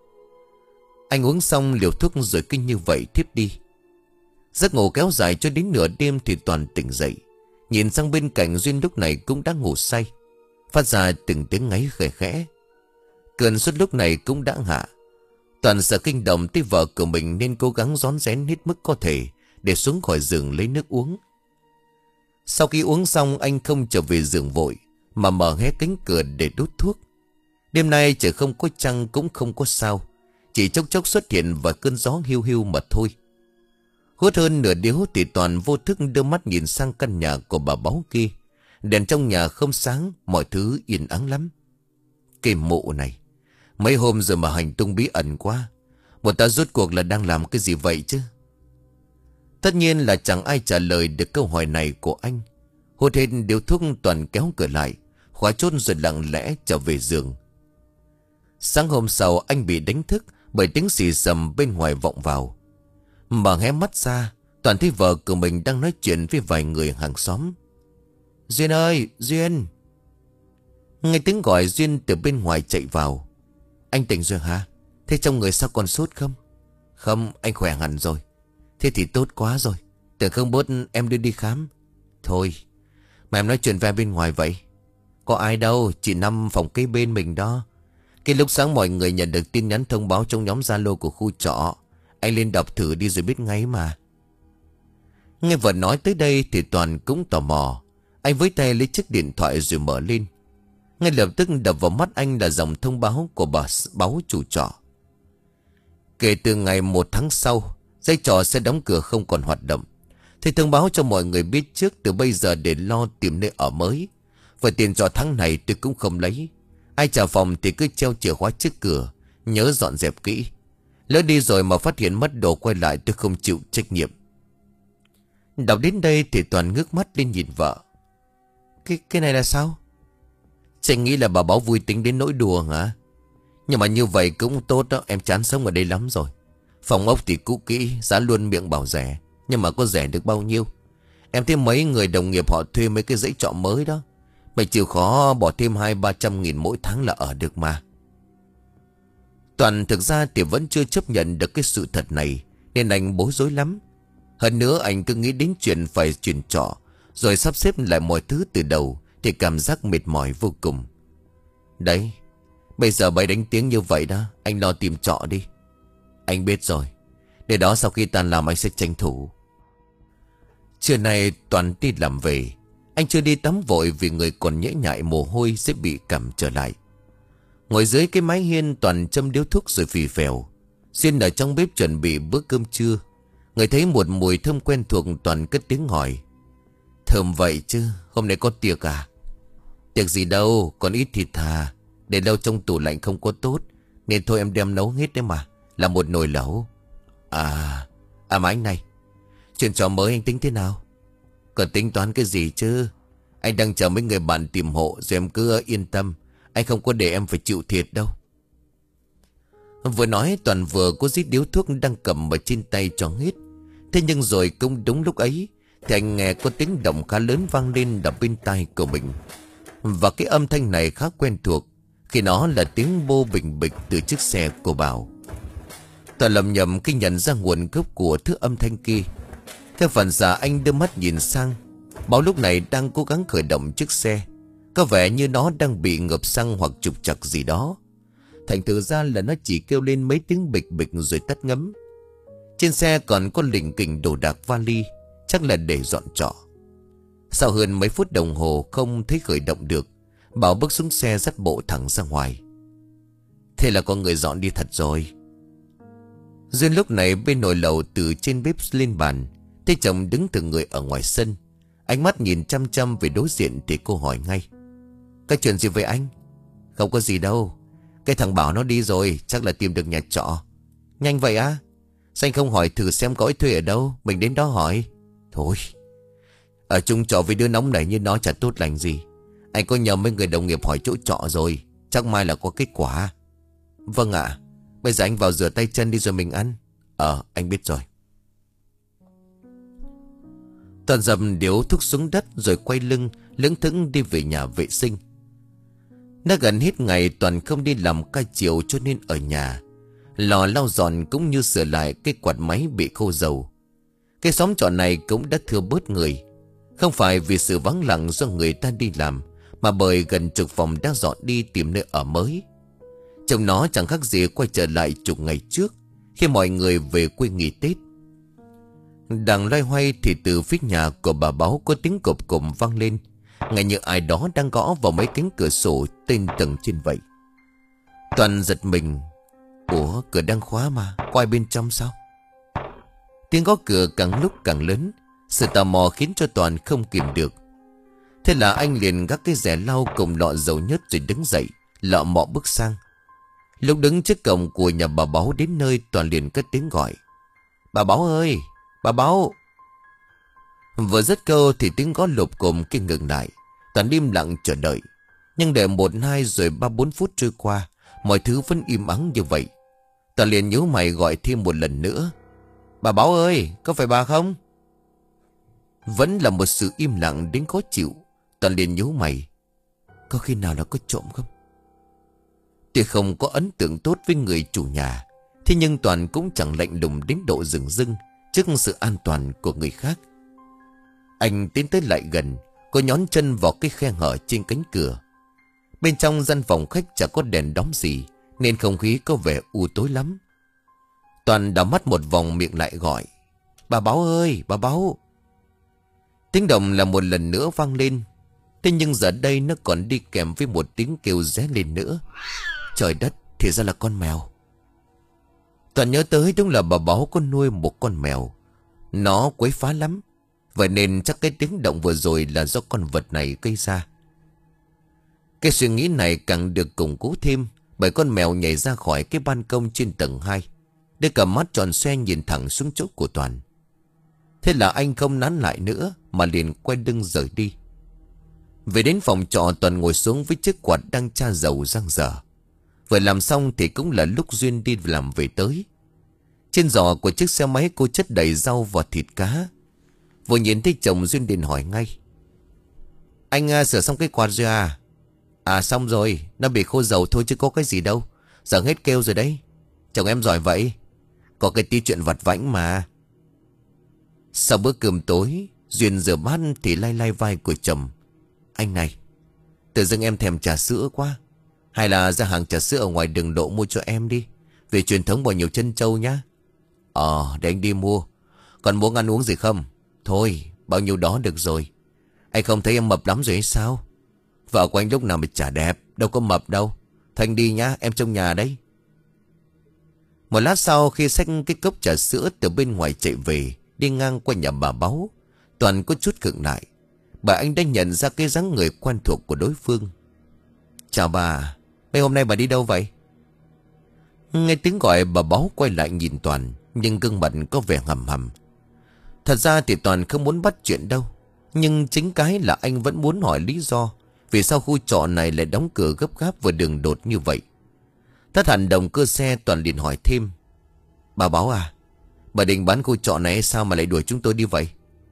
Anh uống xong liều thuốc rồi kinh như vậy thiếp đi. Giấc ngủ kéo dài cho đến nửa đêm thì Toàn tỉnh dậy. Nhìn sang bên cạnh, Duyên lúc này cũng đã ngủ say, phát ra từng tiếng ngáy khẽ khẽ. Cơn sốt lúc này cũng đã hạ. Toàn sợ kinh động tới vợ của mình nên cố gắng rón rén hết mức có thể để xuống khỏi giường lấy nước uống. Sau khi uống xong, anh không trở về giường vội mà mở hé cánh cửa để đốt thuốc. Đêm nay trời không có trăng cũng không có sao, chỉ chốc chốc xuất hiện vài cơn gió hiu hiu mà thôi. Hút hơn nửa điếu thì Toàn vô thức đưa mắt nhìn sang căn nhà của bà Báu kia. Đèn trong nhà không sáng, mọi thứ yên ắng lắm. Cái mộ này, mấy hôm rồi mà hành tung bí ẩn quá. Một ta rốt cuộc là đang làm cái gì vậy chứ? Tất nhiên là chẳng ai trả lời được câu hỏi này của anh. Hút hết điếu thuốc, Toàn kéo cửa lại, khóa chốt rồi lặng lẽ trở về giường. Sáng hôm sau anh bị đánh thức bởi tiếng xì xầm bên ngoài vọng vào. Mở hé mắt ra, Toàn thấy vợ của mình đang nói chuyện với vài người hàng xóm. Duyên ơi, Duyên! Nghe tiếng gọi, Duyên từ bên ngoài chạy vào. Anh tỉnh rồi hả? Thế trong người sao còn sốt không? Không, anh khỏe hẳn rồi. Thế thì tốt quá rồi. Tưởng không bớt em đưa đi khám. Thôi, mà em nói chuyện về bên ngoài vậy? Có ai đâu, chỉ Năm phòng kế bên mình đó. Cái lúc sáng mọi người nhận được tin nhắn thông báo trong nhóm Zalo của khu trọ. Anh lên đọc thử đi rồi biết ngay mà. Nghe vợ nói tới đây thì Toàn cũng tò mò. Anh với tay lấy chiếc điện thoại rồi mở lên. Ngay lập tức đập vào mắt anh là dòng thông báo của bà báo chủ trọ. Kể từ ngày một tháng sau, dãy trọ sẽ đóng cửa không còn hoạt động. Thì thông báo cho mọi người biết trước từ bây giờ để lo tìm nơi ở mới. Và tiền trọ tháng này tôi cũng không lấy. Ai trả phòng thì cứ treo chìa khóa trước cửa. Nhớ dọn dẹp kỹ. Lỡ đi rồi mà phát hiện mất đồ quay lại tôi không chịu trách nhiệm. Đọc đến đây thì Toàn ngước mắt lên nhìn vợ. Cái, cái này là sao? Chị nghĩ là bà báo vui tính đến nỗi đùa hả? Nhưng mà như vậy cũng tốt đó. Em chán sống ở đây lắm rồi. Phòng ốc thì cũ kỹ, giá luôn miệng bảo rẻ. Nhưng mà có rẻ được bao nhiêu? Em thấy mấy người đồng nghiệp họ thuê mấy cái dãy trọ mới đó. Mày chịu khó bỏ thêm hai ba trăm nghìn mỗi tháng là ở được mà. Toàn thực ra thì vẫn chưa chấp nhận được cái sự thật này, nên anh bối rối lắm. Hơn nữa anh cứ nghĩ đến chuyện phải chuyển trọ, rồi sắp xếp lại mọi thứ từ đầu, thì cảm giác mệt mỏi vô cùng. Đấy, bây giờ bày đánh tiếng như vậy đó, anh lo tìm trọ đi. Anh biết rồi, để đó sau khi tan làm anh sẽ tranh thủ. Trưa nay Toàn đi làm về. Anh chưa đi tắm vội vì người còn nhễ nhại mồ hôi sẽ bị cảm trở lại. Ngồi dưới cái mái hiên, Toàn châm điếu thuốc rồi phì phèo. Xuyên ở trong bếp chuẩn bị bữa cơm trưa. Người thấy một mùi thơm quen thuộc, Toàn cất tiếng hỏi. Thơm vậy chứ, hôm nay có tiệc à? Tiệc gì đâu, còn ít thịt thà. Để lâu trong tủ lạnh không có tốt, nên thôi em đem nấu hết đấy mà. Là một nồi lẩu. À, à mà anh này, chuyện trò mới anh tính thế nào? Còn tính toán cái gì chứ? Anh đang chờ mấy người bạn tìm hộ, rồi em cứ yên tâm. Anh không có để em phải chịu thiệt đâu. Vừa nói Toàn vừa có rít điếu thuốc đang cầm ở trên tay cho hết. Thế nhưng rồi cũng đúng lúc ấy thì anh nghe có tiếng động khá lớn vang lên đập bên tai của mình. Và cái âm thanh này khá quen thuộc, khi nó là tiếng bô bình bịch từ chiếc xe của Bảo. Toàn lầm nhầm khi nhận ra nguồn gốc của thứ âm thanh kia. Theo phản xạ anh đưa mắt nhìn sang. Bảo lúc này đang cố gắng khởi động chiếc xe. Có vẻ như nó đang bị ngập xăng hoặc trục trặc gì đó. Thành thử ra là nó chỉ kêu lên mấy tiếng bịch bịch rồi tắt ngấm. Trên xe còn có lỉnh kỉnh đồ đạc vali, chắc là để dọn trọ. Sau hơn mấy phút đồng hồ không thấy khởi động được, Bảo bước xuống xe dắt bộ thẳng ra ngoài. Thế là có người dọn đi thật rồi. Duyên lúc này bên nồi lẩu từ trên bếp lên bàn, thấy chồng đứng từng người ở ngoài sân. Ánh mắt nhìn chăm chăm về đối diện thì cô hỏi ngay. Cái chuyện gì vậy anh? Không có gì đâu. Cái thằng Bảo nó đi rồi, chắc là tìm được nhà trọ. Nhanh vậy á? Sao anh không hỏi thử xem có ai thuê ở đâu, mình đến đó hỏi. Thôi, ở chung trọ với đứa nóng nảy như nó chả tốt lành gì. Anh có nhờ mấy người đồng nghiệp hỏi chỗ trọ rồi, chắc mai là có kết quả. Vâng ạ. Bây giờ anh vào rửa tay chân đi rồi mình ăn. Ờ, anh biết rồi. Toàn dầm điếu thuốc xuống đất rồi quay lưng lững thững đi về nhà vệ sinh. Đã gần hết ngày Toàn không đi làm ca chiều cho nên ở nhà. Lò lau dọn cũng như sửa lại cái quạt máy bị khô dầu. Cái xóm trọ này cũng đã thưa bớt người. Không phải vì sự vắng lặng do người ta đi làm, mà bởi gần chục phòng đã dọn đi tìm nơi ở mới. Trông nó chẳng khác gì quay trở lại chục ngày trước, khi mọi người về quê nghỉ Tết. Đang loay hoay thì từ phía nhà của bà Báo có tiếng cộp cộm vang lên, ngay như ai đó đang gõ vào mấy cánh cửa sổ trên tầng trên vậy. Toàn giật mình. Ủa, cửa đang khóa mà, có ai bên trong sao? Tiếng gõ cửa càng lúc càng lớn. Sự tò mò khiến cho Toàn không kìm được. Thế là anh liền gác cái rẻ lau cùng lọ dầu nhớt rồi đứng dậy, lọ mọ bước sang. Lúc đứng trước cổng của nhà bà Báo đến nơi, Toàn liền cất tiếng gọi. Bà Báo ơi, bà Báo, Vừa dứt câu thì tiếng gõ lộp cộm kia ngừng lại. Toàn im lặng chờ đợi. Nhưng để một hai rồi ba bốn phút trôi qua, mọi thứ vẫn im ắng như vậy. Toàn liền nhíu mày gọi thêm một lần nữa. Bà Báo ơi, có phải bà không? Vẫn là một sự im lặng đến khó chịu. Toàn liền nhíu mày. Có khi nào là có trộm không? Tuy không có ấn tượng tốt với người chủ nhà, thế nhưng Toàn cũng chẳng lạnh lùng đến độ rừng rưng trước sự an toàn của người khác. Anh tiến tới lại gần, có nhón chân vào cái khe hở trên cánh cửa. Bên trong gian phòng khách chẳng có đèn đóm gì, nên không khí có vẻ u tối lắm. Toàn đảo mắt một vòng, miệng lại gọi. Bà Báo ơi, bà Báo. Tiếng động là một lần nữa vang lên. Thế nhưng giờ đây nó còn đi kèm với một tiếng kêu ré lên nữa. Trời đất, thì ra là con mèo. Toàn nhớ tới đúng là bà Báo có nuôi một con mèo. Nó quấy phá lắm. Vậy nên chắc cái tiếng động vừa rồi là do con vật này gây ra. Cái suy nghĩ này càng được củng cố thêm bởi con mèo nhảy ra khỏi cái ban công trên tầng hai. Để cầm mắt tròn xoe nhìn thẳng xuống chỗ của Toàn. Thế là anh không nán lại nữa mà liền quay lưng rời đi. Về đến phòng trọ, Toàn ngồi xuống với chiếc quạt đang tra dầu giăng dở. Vừa làm xong thì cũng là lúc Duyên đi làm về tới. Trên giỏ của chiếc xe máy cô chất đầy rau và thịt cá. Vừa nhìn thấy chồng, Duyên liền hỏi ngay. Anh à, sửa xong cái quạt rồi à? À xong rồi, nó bị khô dầu thôi chứ có cái gì đâu. Giờ hết kêu rồi đấy. Chồng em giỏi vậy. Có cái tí chuyện vặt vãnh mà. Sau bữa cơm tối, Duyên rửa bát thì lay lay vai của chồng. Anh này, tự dưng em thèm trà sữa quá. Hay là ra hàng trà sữa ở ngoài đường Độ mua cho em đi. Về truyền thống bỏ nhiều chân trâu nhá. Ờ, để anh đi mua. Còn muốn ăn uống gì không? Thôi, bao nhiêu đó được rồi. Anh không thấy em mập lắm rồi hay sao? Vợ của anh lúc nào mà chả đẹp, đâu có mập đâu. Thành đi nhá, em trong nhà đấy. Một lát sau, khi xách cái cốc trà sữa từ bên ngoài chạy về, đi ngang qua nhà bà Báo, Toàn có chút khựng lại. Bà anh đã nhận ra cái dáng người quen thuộc của đối phương. Chào bà, mấy hôm nay bà đi đâu vậy? Nghe tiếng gọi, bà Báo quay lại nhìn Toàn, nhưng gương mặt có vẻ hầm hầm. Thật ra thì Toàn không muốn bắt chuyện đâu, nhưng chính cái là anh vẫn muốn hỏi lý do vì sao khu trọ này lại đóng cửa gấp gáp và đường đột như vậy. Thất hẳn động cơ xe, Toàn liền hỏi thêm. Bà Báo à, bà định bán khu trọ này sao mà lại đuổi chúng tôi đi vậy?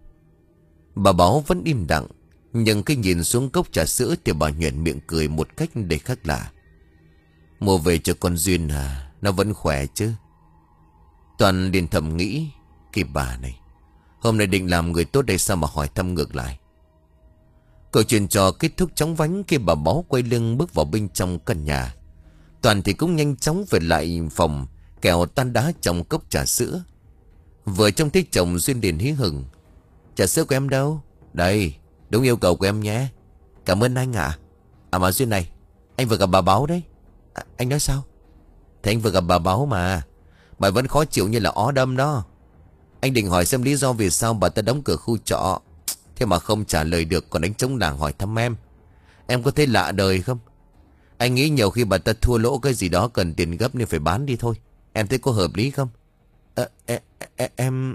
Bà Báo vẫn im lặng, nhưng khi nhìn xuống cốc trà sữa thì bà nhoẻn miệng cười một cách đầy khác lạ. Mua về cho con Duyên à, nó vẫn khỏe chứ. Toàn liền thầm nghĩ, cái bà này hôm nay định làm người tốt đây sao mà hỏi thăm ngược lại. Câu chuyện trò kết thúc chóng vánh khi bà Báo quay lưng bước vào bên trong căn nhà. Toàn thì cũng nhanh chóng về lại phòng kẹo tan đá trong cốc trà sữa. Vừa trông thấy chồng, Duyên liền hí hửng. Trà sữa của em đâu? Đây, đúng yêu cầu của em nhé. Cảm ơn anh ạ. À, à mà Duyên này, anh vừa gặp bà Báo đấy. À, anh nói sao? Thì anh vừa gặp bà Báo mà. Bà vẫn khó chịu như là ó đâm đó. Anh định hỏi xem lý do vì sao bà ta đóng cửa khu trọ, thế mà không trả lời được, còn đánh trống lảng hỏi thăm em. Em có thấy lạ đời không? Anh nghĩ nhiều khi bà ta thua lỗ cái gì đó cần tiền gấp nên phải bán đi thôi. Em thấy có hợp lý không? À, em, em...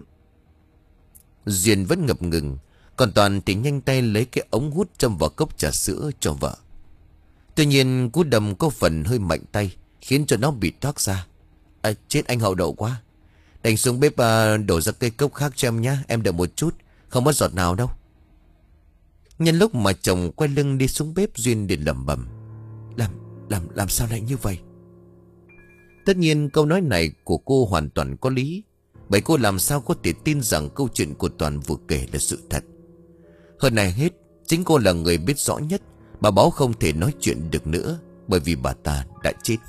Duyên vẫn ngập ngừng, còn Toàn thì nhanh tay lấy cái ống hút châm vào cốc trà sữa cho vợ. Tuy nhiên cú đâm có phần hơi mạnh tay, khiến cho nó bị toác ra. À, chết anh hậu đậu quá. Đành xuống bếp à, đổ ra cây cốc khác cho em nhá. Em đợi một chút, không mất giọt nào đâu. Nhân lúc mà chồng quay lưng đi xuống bếp, Duyên liền lẩm bẩm. Làm, làm, làm sao lại như vậy? Tất nhiên câu nói này của cô hoàn toàn có lý, bởi cô làm sao có thể tin rằng câu chuyện của Toàn vừa kể là sự thật. Hơn này hết, chính cô là người biết rõ nhất bà Báo không thể nói chuyện được nữa, bởi vì bà ta đã chết.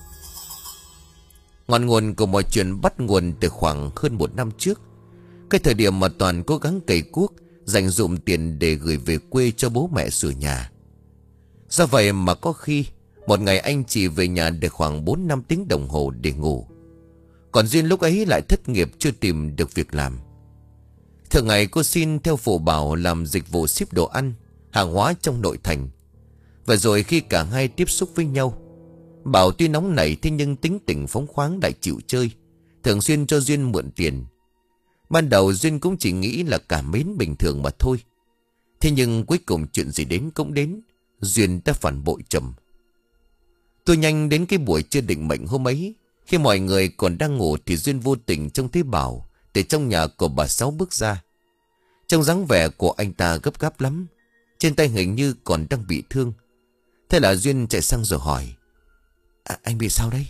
Ngọn nguồn của mọi chuyện bắt nguồn từ khoảng hơn một năm trước, cái thời điểm mà Toàn cố gắng cày cuốc dành dụm tiền để gửi về quê cho bố mẹ sửa nhà. Do vậy mà có khi một ngày anh chỉ về nhà được khoảng bốn năm tiếng đồng hồ để ngủ. Còn Duyên lúc ấy lại thất nghiệp, chưa tìm được việc làm. Thường ngày cô xin theo phụ Bảo làm dịch vụ ship đồ ăn, hàng hóa trong nội thành. Và rồi khi cả hai tiếp xúc với nhau, Bảo tuy nóng nảy thế nhưng tính tình phóng khoáng, lại chịu chơi, thường xuyên cho Duyên mượn tiền. Ban đầu Duyên cũng chỉ nghĩ là cảm mến bình thường mà thôi. Thế nhưng cuối cùng chuyện gì đến cũng đến. Duyên đã phản bội chồng. Tôi nhanh đến cái buổi chưa định mệnh hôm ấy. Khi mọi người còn đang ngủ thì Duyên vô tình trông thấy Bảo từ trong nhà của bà Sáu bước ra. Trong dáng vẻ của anh ta gấp gáp lắm. Trên tay hình như còn đang bị thương. Thế là Duyên chạy sang rồi hỏi: à, anh bị sao đấy?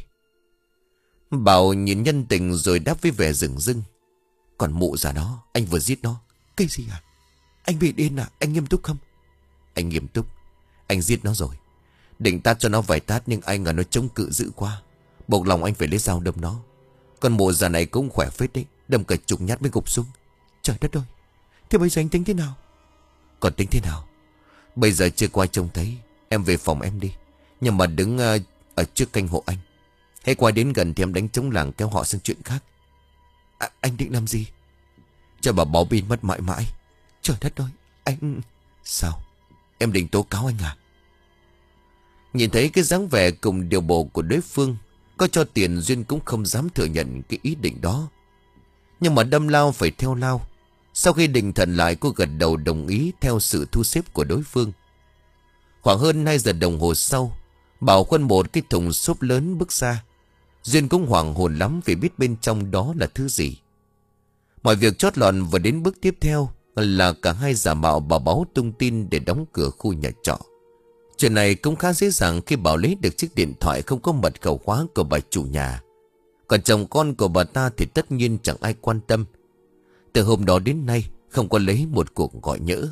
Bảo nhìn nhân tình rồi đáp với vẻ rừng rưng: còn mụ già đó, anh vừa giết nó. Cái gì à? Anh bị điên à? Anh nghiêm túc không? Anh nghiêm túc. Anh giết nó rồi. Định tát cho nó vài tát nhưng ai ngờ nó chống cự dữ quá. Buộc lòng anh phải lấy dao đâm nó. Còn mụ già này cũng khỏe phết đấy, đâm cả chục nhát mới gục xuống. Trời đất ơi, thế bây giờ anh tính thế nào? Còn tính thế nào? Bây giờ chưa qua trông thấy. Em về phòng em đi. Nhưng mà đứng uh, ở trước canh hộ anh. Hãy qua đến gần thì em đánh trống làng kéo họ sang chuyện khác. À, anh định làm gì? Cho bà báo bin mất mãi mãi. Trời đất ơi, anh... Sao? Em định tố cáo anh à? Nhìn thấy cái dáng vẻ cùng điều bộ của đối phương, có cho tiền Duyên cũng không dám thừa nhận cái ý định đó. Nhưng mà đâm lao phải theo lao. Sau khi định thần lại, cô gật đầu đồng ý theo sự thu xếp của đối phương. Khoảng hơn hai giờ đồng hồ sau, Bảo khuân một cái thùng xốp lớn bước ra. Duyên cũng hoảng hồn lắm vì biết bên trong đó là thứ gì. Mọi việc chót lọt vừa đến bước tiếp theo là cả hai giả mạo bà báo tung tin để đóng cửa khu nhà trọ. Chuyện này cũng khá dễ dàng khi Bảo lấy được chiếc điện thoại không có mật khẩu khóa của bà chủ nhà. Còn chồng con của bà ta thì tất nhiên chẳng ai quan tâm. Từ hôm đó đến nay không có lấy một cuộc gọi nhỡ.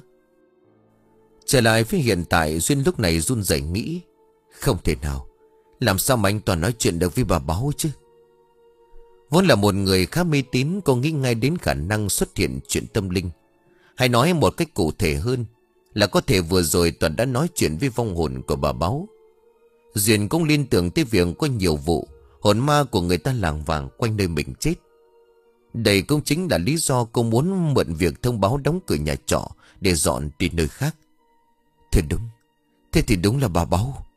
Trở lại với hiện tại, Duyên lúc này run rẩy nghĩ: không thể nào. Làm sao mà anh Toàn nói chuyện được với bà báo chứ? Vốn là một người khá mê tín, cô nghĩ ngay đến khả năng xuất hiện chuyện tâm linh. Hay nói một cách cụ thể hơn là có thể vừa rồi Toàn đã nói chuyện với vong hồn của bà báo. Duyên cũng liên tưởng tới việc có nhiều vụ hồn ma của người ta làng vàng quanh nơi mình chết. Đây cũng chính là lý do cô muốn mượn việc thông báo đóng cửa nhà trọ để dọn đi nơi khác. Thế đúng, thế thì đúng là bà báo.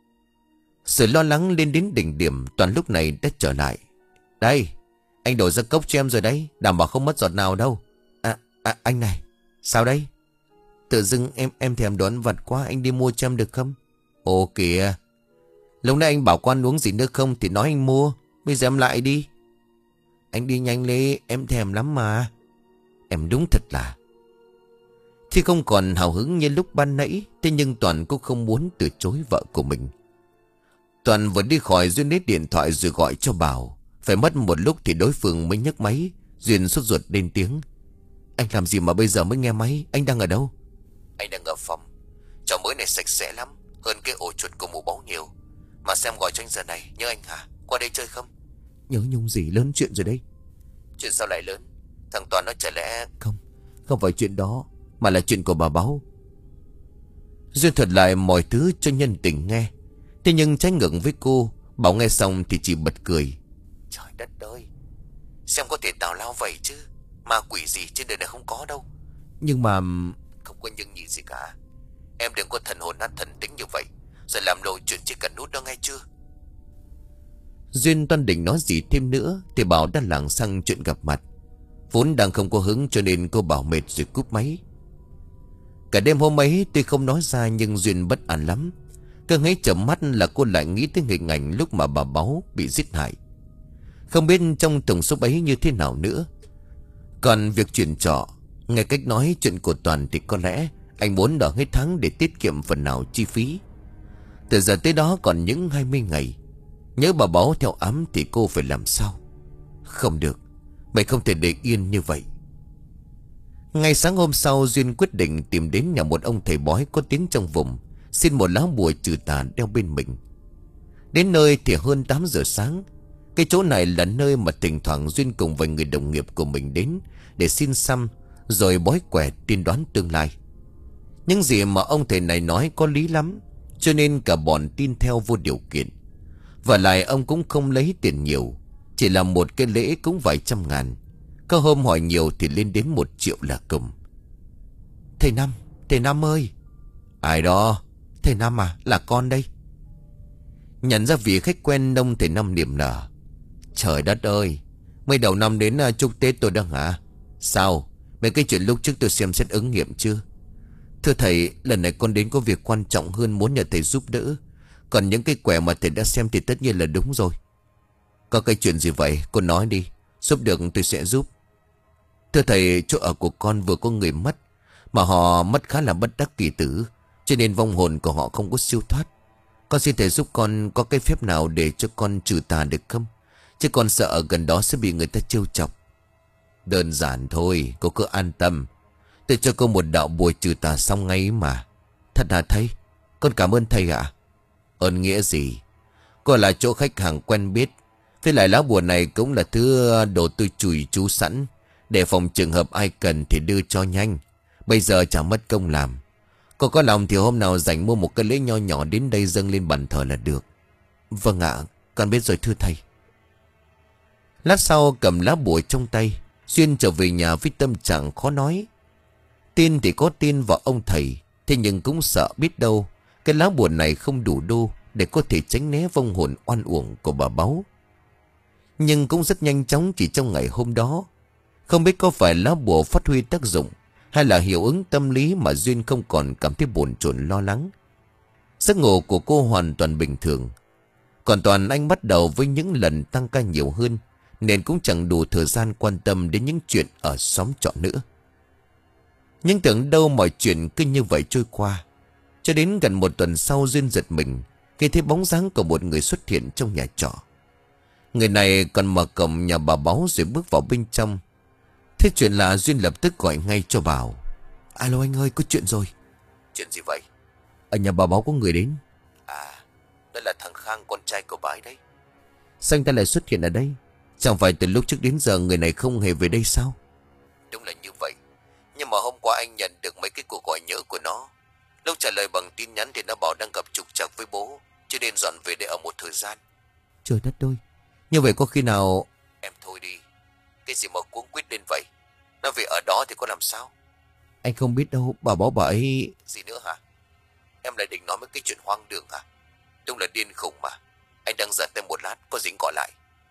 Sự lo lắng lên đến đỉnh điểm. Toàn lúc này đã trở lại. Đây, anh đổ ra cốc cho em rồi đấy, đảm bảo không mất giọt nào đâu. À, à anh này, sao đấy? Tự dưng em em thèm đón vật quá, anh đi mua cho em được không? Ồ kìa, lúc nãy anh bảo quan uống gì nữa không thì nói anh mua. Bây giờ em lại đi. Anh đi nhanh lên, em thèm lắm mà. Em đúng thật là... Thì không còn hào hứng như lúc ban nãy. Thế nhưng Toàn cũng không muốn từ chối vợ của mình. Toàn vừa đi khỏi, Duyên lấy điện thoại rồi gọi cho Bảo. Phải mất một lúc thì đối phương mới nhấc máy. Duyên sốt ruột lên tiếng: anh làm gì mà bây giờ mới nghe máy? Anh đang ở đâu? Anh đang ở phòng. Chợ mới này sạch sẽ lắm, hơn cái ổ chuột của mụ báo nhiều. Mà xem gọi cho anh giờ này. Nhớ anh hả? Qua đây chơi không? Nhớ nhung gì, lớn chuyện rồi đấy. Chuyện sao lại lớn? Thằng Toàn nó chả lẽ... Không, không phải chuyện đó, mà là chuyện của bà báo. Duyên thuật lại mọi thứ cho nhân tình nghe. Thế nhưng trái ngược với cô, Bảo nghe xong thì chỉ bật cười. Trời đất ơi, xem có thể tào lao vậy chứ. Ma quỷ gì trên đời này không có đâu. Nhưng mà... Không có nhưng gì gì cả. Em đừng có thần hồn nát thần tính như vậy, rồi làm lộ chuyện chỉ cần nút đó nghe chưa? Duyên toan định nói gì thêm nữa thì Bảo đã lảng sang chuyện gặp mặt. Vốn đang không có hứng cho nên cô Bảo mệt rồi cúp máy. Cả đêm hôm ấy tuy không nói ra nhưng Duyên bất an lắm. Cứ hễ chợp mắt là cô lại nghĩ tới hình ảnh lúc mà bà báo bị giết hại. Không biết trong thùng xốp ấy như thế nào nữa. Còn việc chuyển trọ, nghe cách nói chuyện của Toàn thì có lẽ anh muốn đợi hết tháng để tiết kiệm phần nào chi phí. Từ giờ tới đó còn những hai mươi ngày. Nhớ bà báo theo ám thì cô phải làm sao? Không được, mày không thể để yên như vậy. Ngày sáng hôm sau, Duyên quyết định tìm đến nhà một ông thầy bói có tiếng trong vùng, xin một lá bùa trừ tà đeo bên mình. Đến nơi thì hơn tám giờ sáng. Cái chỗ này là nơi mà thỉnh thoảng Duyên cùng vài người đồng nghiệp của mình đến để xin xăm, rồi bói quẻ tiên đoán tương lai. Những gì mà ông thầy này nói có lý lắm, cho nên cả bọn tin theo vô điều kiện. Và lại ông cũng không lấy tiền nhiều, chỉ là một cái lễ cũng vài trăm ngàn. Có hôm hỏi nhiều thì lên đến một triệu là cùng. Thầy Năm, thầy Năm ơi. Ai đó? Thầy Năm à, là con đây. Nhận ra vị khách quen nông, thầy Năm niềm nở. Trời đất ơi, mấy đầu năm đến chúc Tết tôi đang hả? Sao? Mấy cái chuyện lúc trước tôi xem xét ứng nghiệm chưa? Thưa thầy, lần này con đến có việc quan trọng hơn, muốn nhờ thầy giúp đỡ. Còn những cái quẻ mà thầy đã xem thì tất nhiên là đúng rồi. Có cái chuyện gì vậy? Con nói đi. Giúp được tôi sẽ giúp. Thưa thầy, chỗ ở của con vừa có người mất, mà họ mất khá là bất đắc kỳ tử, cho nên vong hồn của họ không có siêu thoát. Con xin thầy giúp con có cái phép nào để cho con trừ tà được không? Chứ con sợ ở gần đó sẽ bị người ta trêu chọc. Đơn giản thôi, cô cứ an tâm. Tôi cho cô một đạo bùa trừ tà xong ngay mà. Thật hả thầy? Con cảm ơn thầy ạ. Ơn nghĩa gì? Cô là chỗ khách hàng quen biết. Với lại lá bùa này cũng là thứ đồ tôi chùi chú sẵn, để phòng trường hợp ai cần thì đưa cho nhanh. Bây giờ chẳng mất công làm. Cô có lòng thì hôm nào rảnh mua một cái lễ nho nhỏ đến đây dâng lên bàn thờ là được. Vâng ạ, con biết rồi thưa thầy. Lát sau cầm lá bùa trong tay, Duyên trở về nhà với tâm trạng khó nói. Tin thì có tin vào ông thầy, thế nhưng cũng sợ biết đâu cái lá bùa này không đủ đô để có thể tránh né vong hồn oan uổng của bà Báu. Nhưng cũng rất nhanh chóng chỉ trong ngày hôm đó. Không biết có phải lá bùa phát huy tác dụng hay là hiệu ứng tâm lý mà Duyên không còn cảm thấy bồn chồn lo lắng. Giấc ngủ của cô hoàn toàn bình thường. Còn Toàn anh bắt đầu với những lần tăng ca nhiều hơn, nên cũng chẳng đủ thời gian quan tâm đến những chuyện ở xóm trọ nữa. Nhưng tưởng đâu mọi chuyện cứ như vậy trôi qua. Cho đến gần một tuần sau, Duyên giật mình khi thấy bóng dáng của một người xuất hiện trong nhà trọ. Người này còn mở cổng nhà bà Báu rồi bước vào bên trong. Thế chuyện là Duyên lập tức gọi ngay cho Bảo. Alo anh ơi, có chuyện rồi. Chuyện gì vậy? Ở nhà bà Báu có người đến. À, đó là thằng Khang, con trai của bà ấy đấy. Sao anh ta lại xuất hiện ở đây? Chẳng phải từ lúc trước đến giờ người này không hề về đây sao? Đúng là như vậy. Nhưng mà hôm qua anh nhận được mấy cái cuộc gọi nhỡ của nó. Lúc trả lời bằng tin nhắn thì nó bảo đang gặp trục trặc với bố, cho nên dọn về đây ở một thời gian. Trời đất ơi, như vậy có khi nào... Em thôi đi, cái gì mà cuống quýt lên vậy? Nó về ở đó thì có làm sao? Anh không biết đâu, bà bảo bà ấy... Gì nữa hả? Em lại định nói mấy cái chuyện hoang đường hả? Đúng là điên khùng mà. Anh đang giận thêm một lát, có dính gọi lại.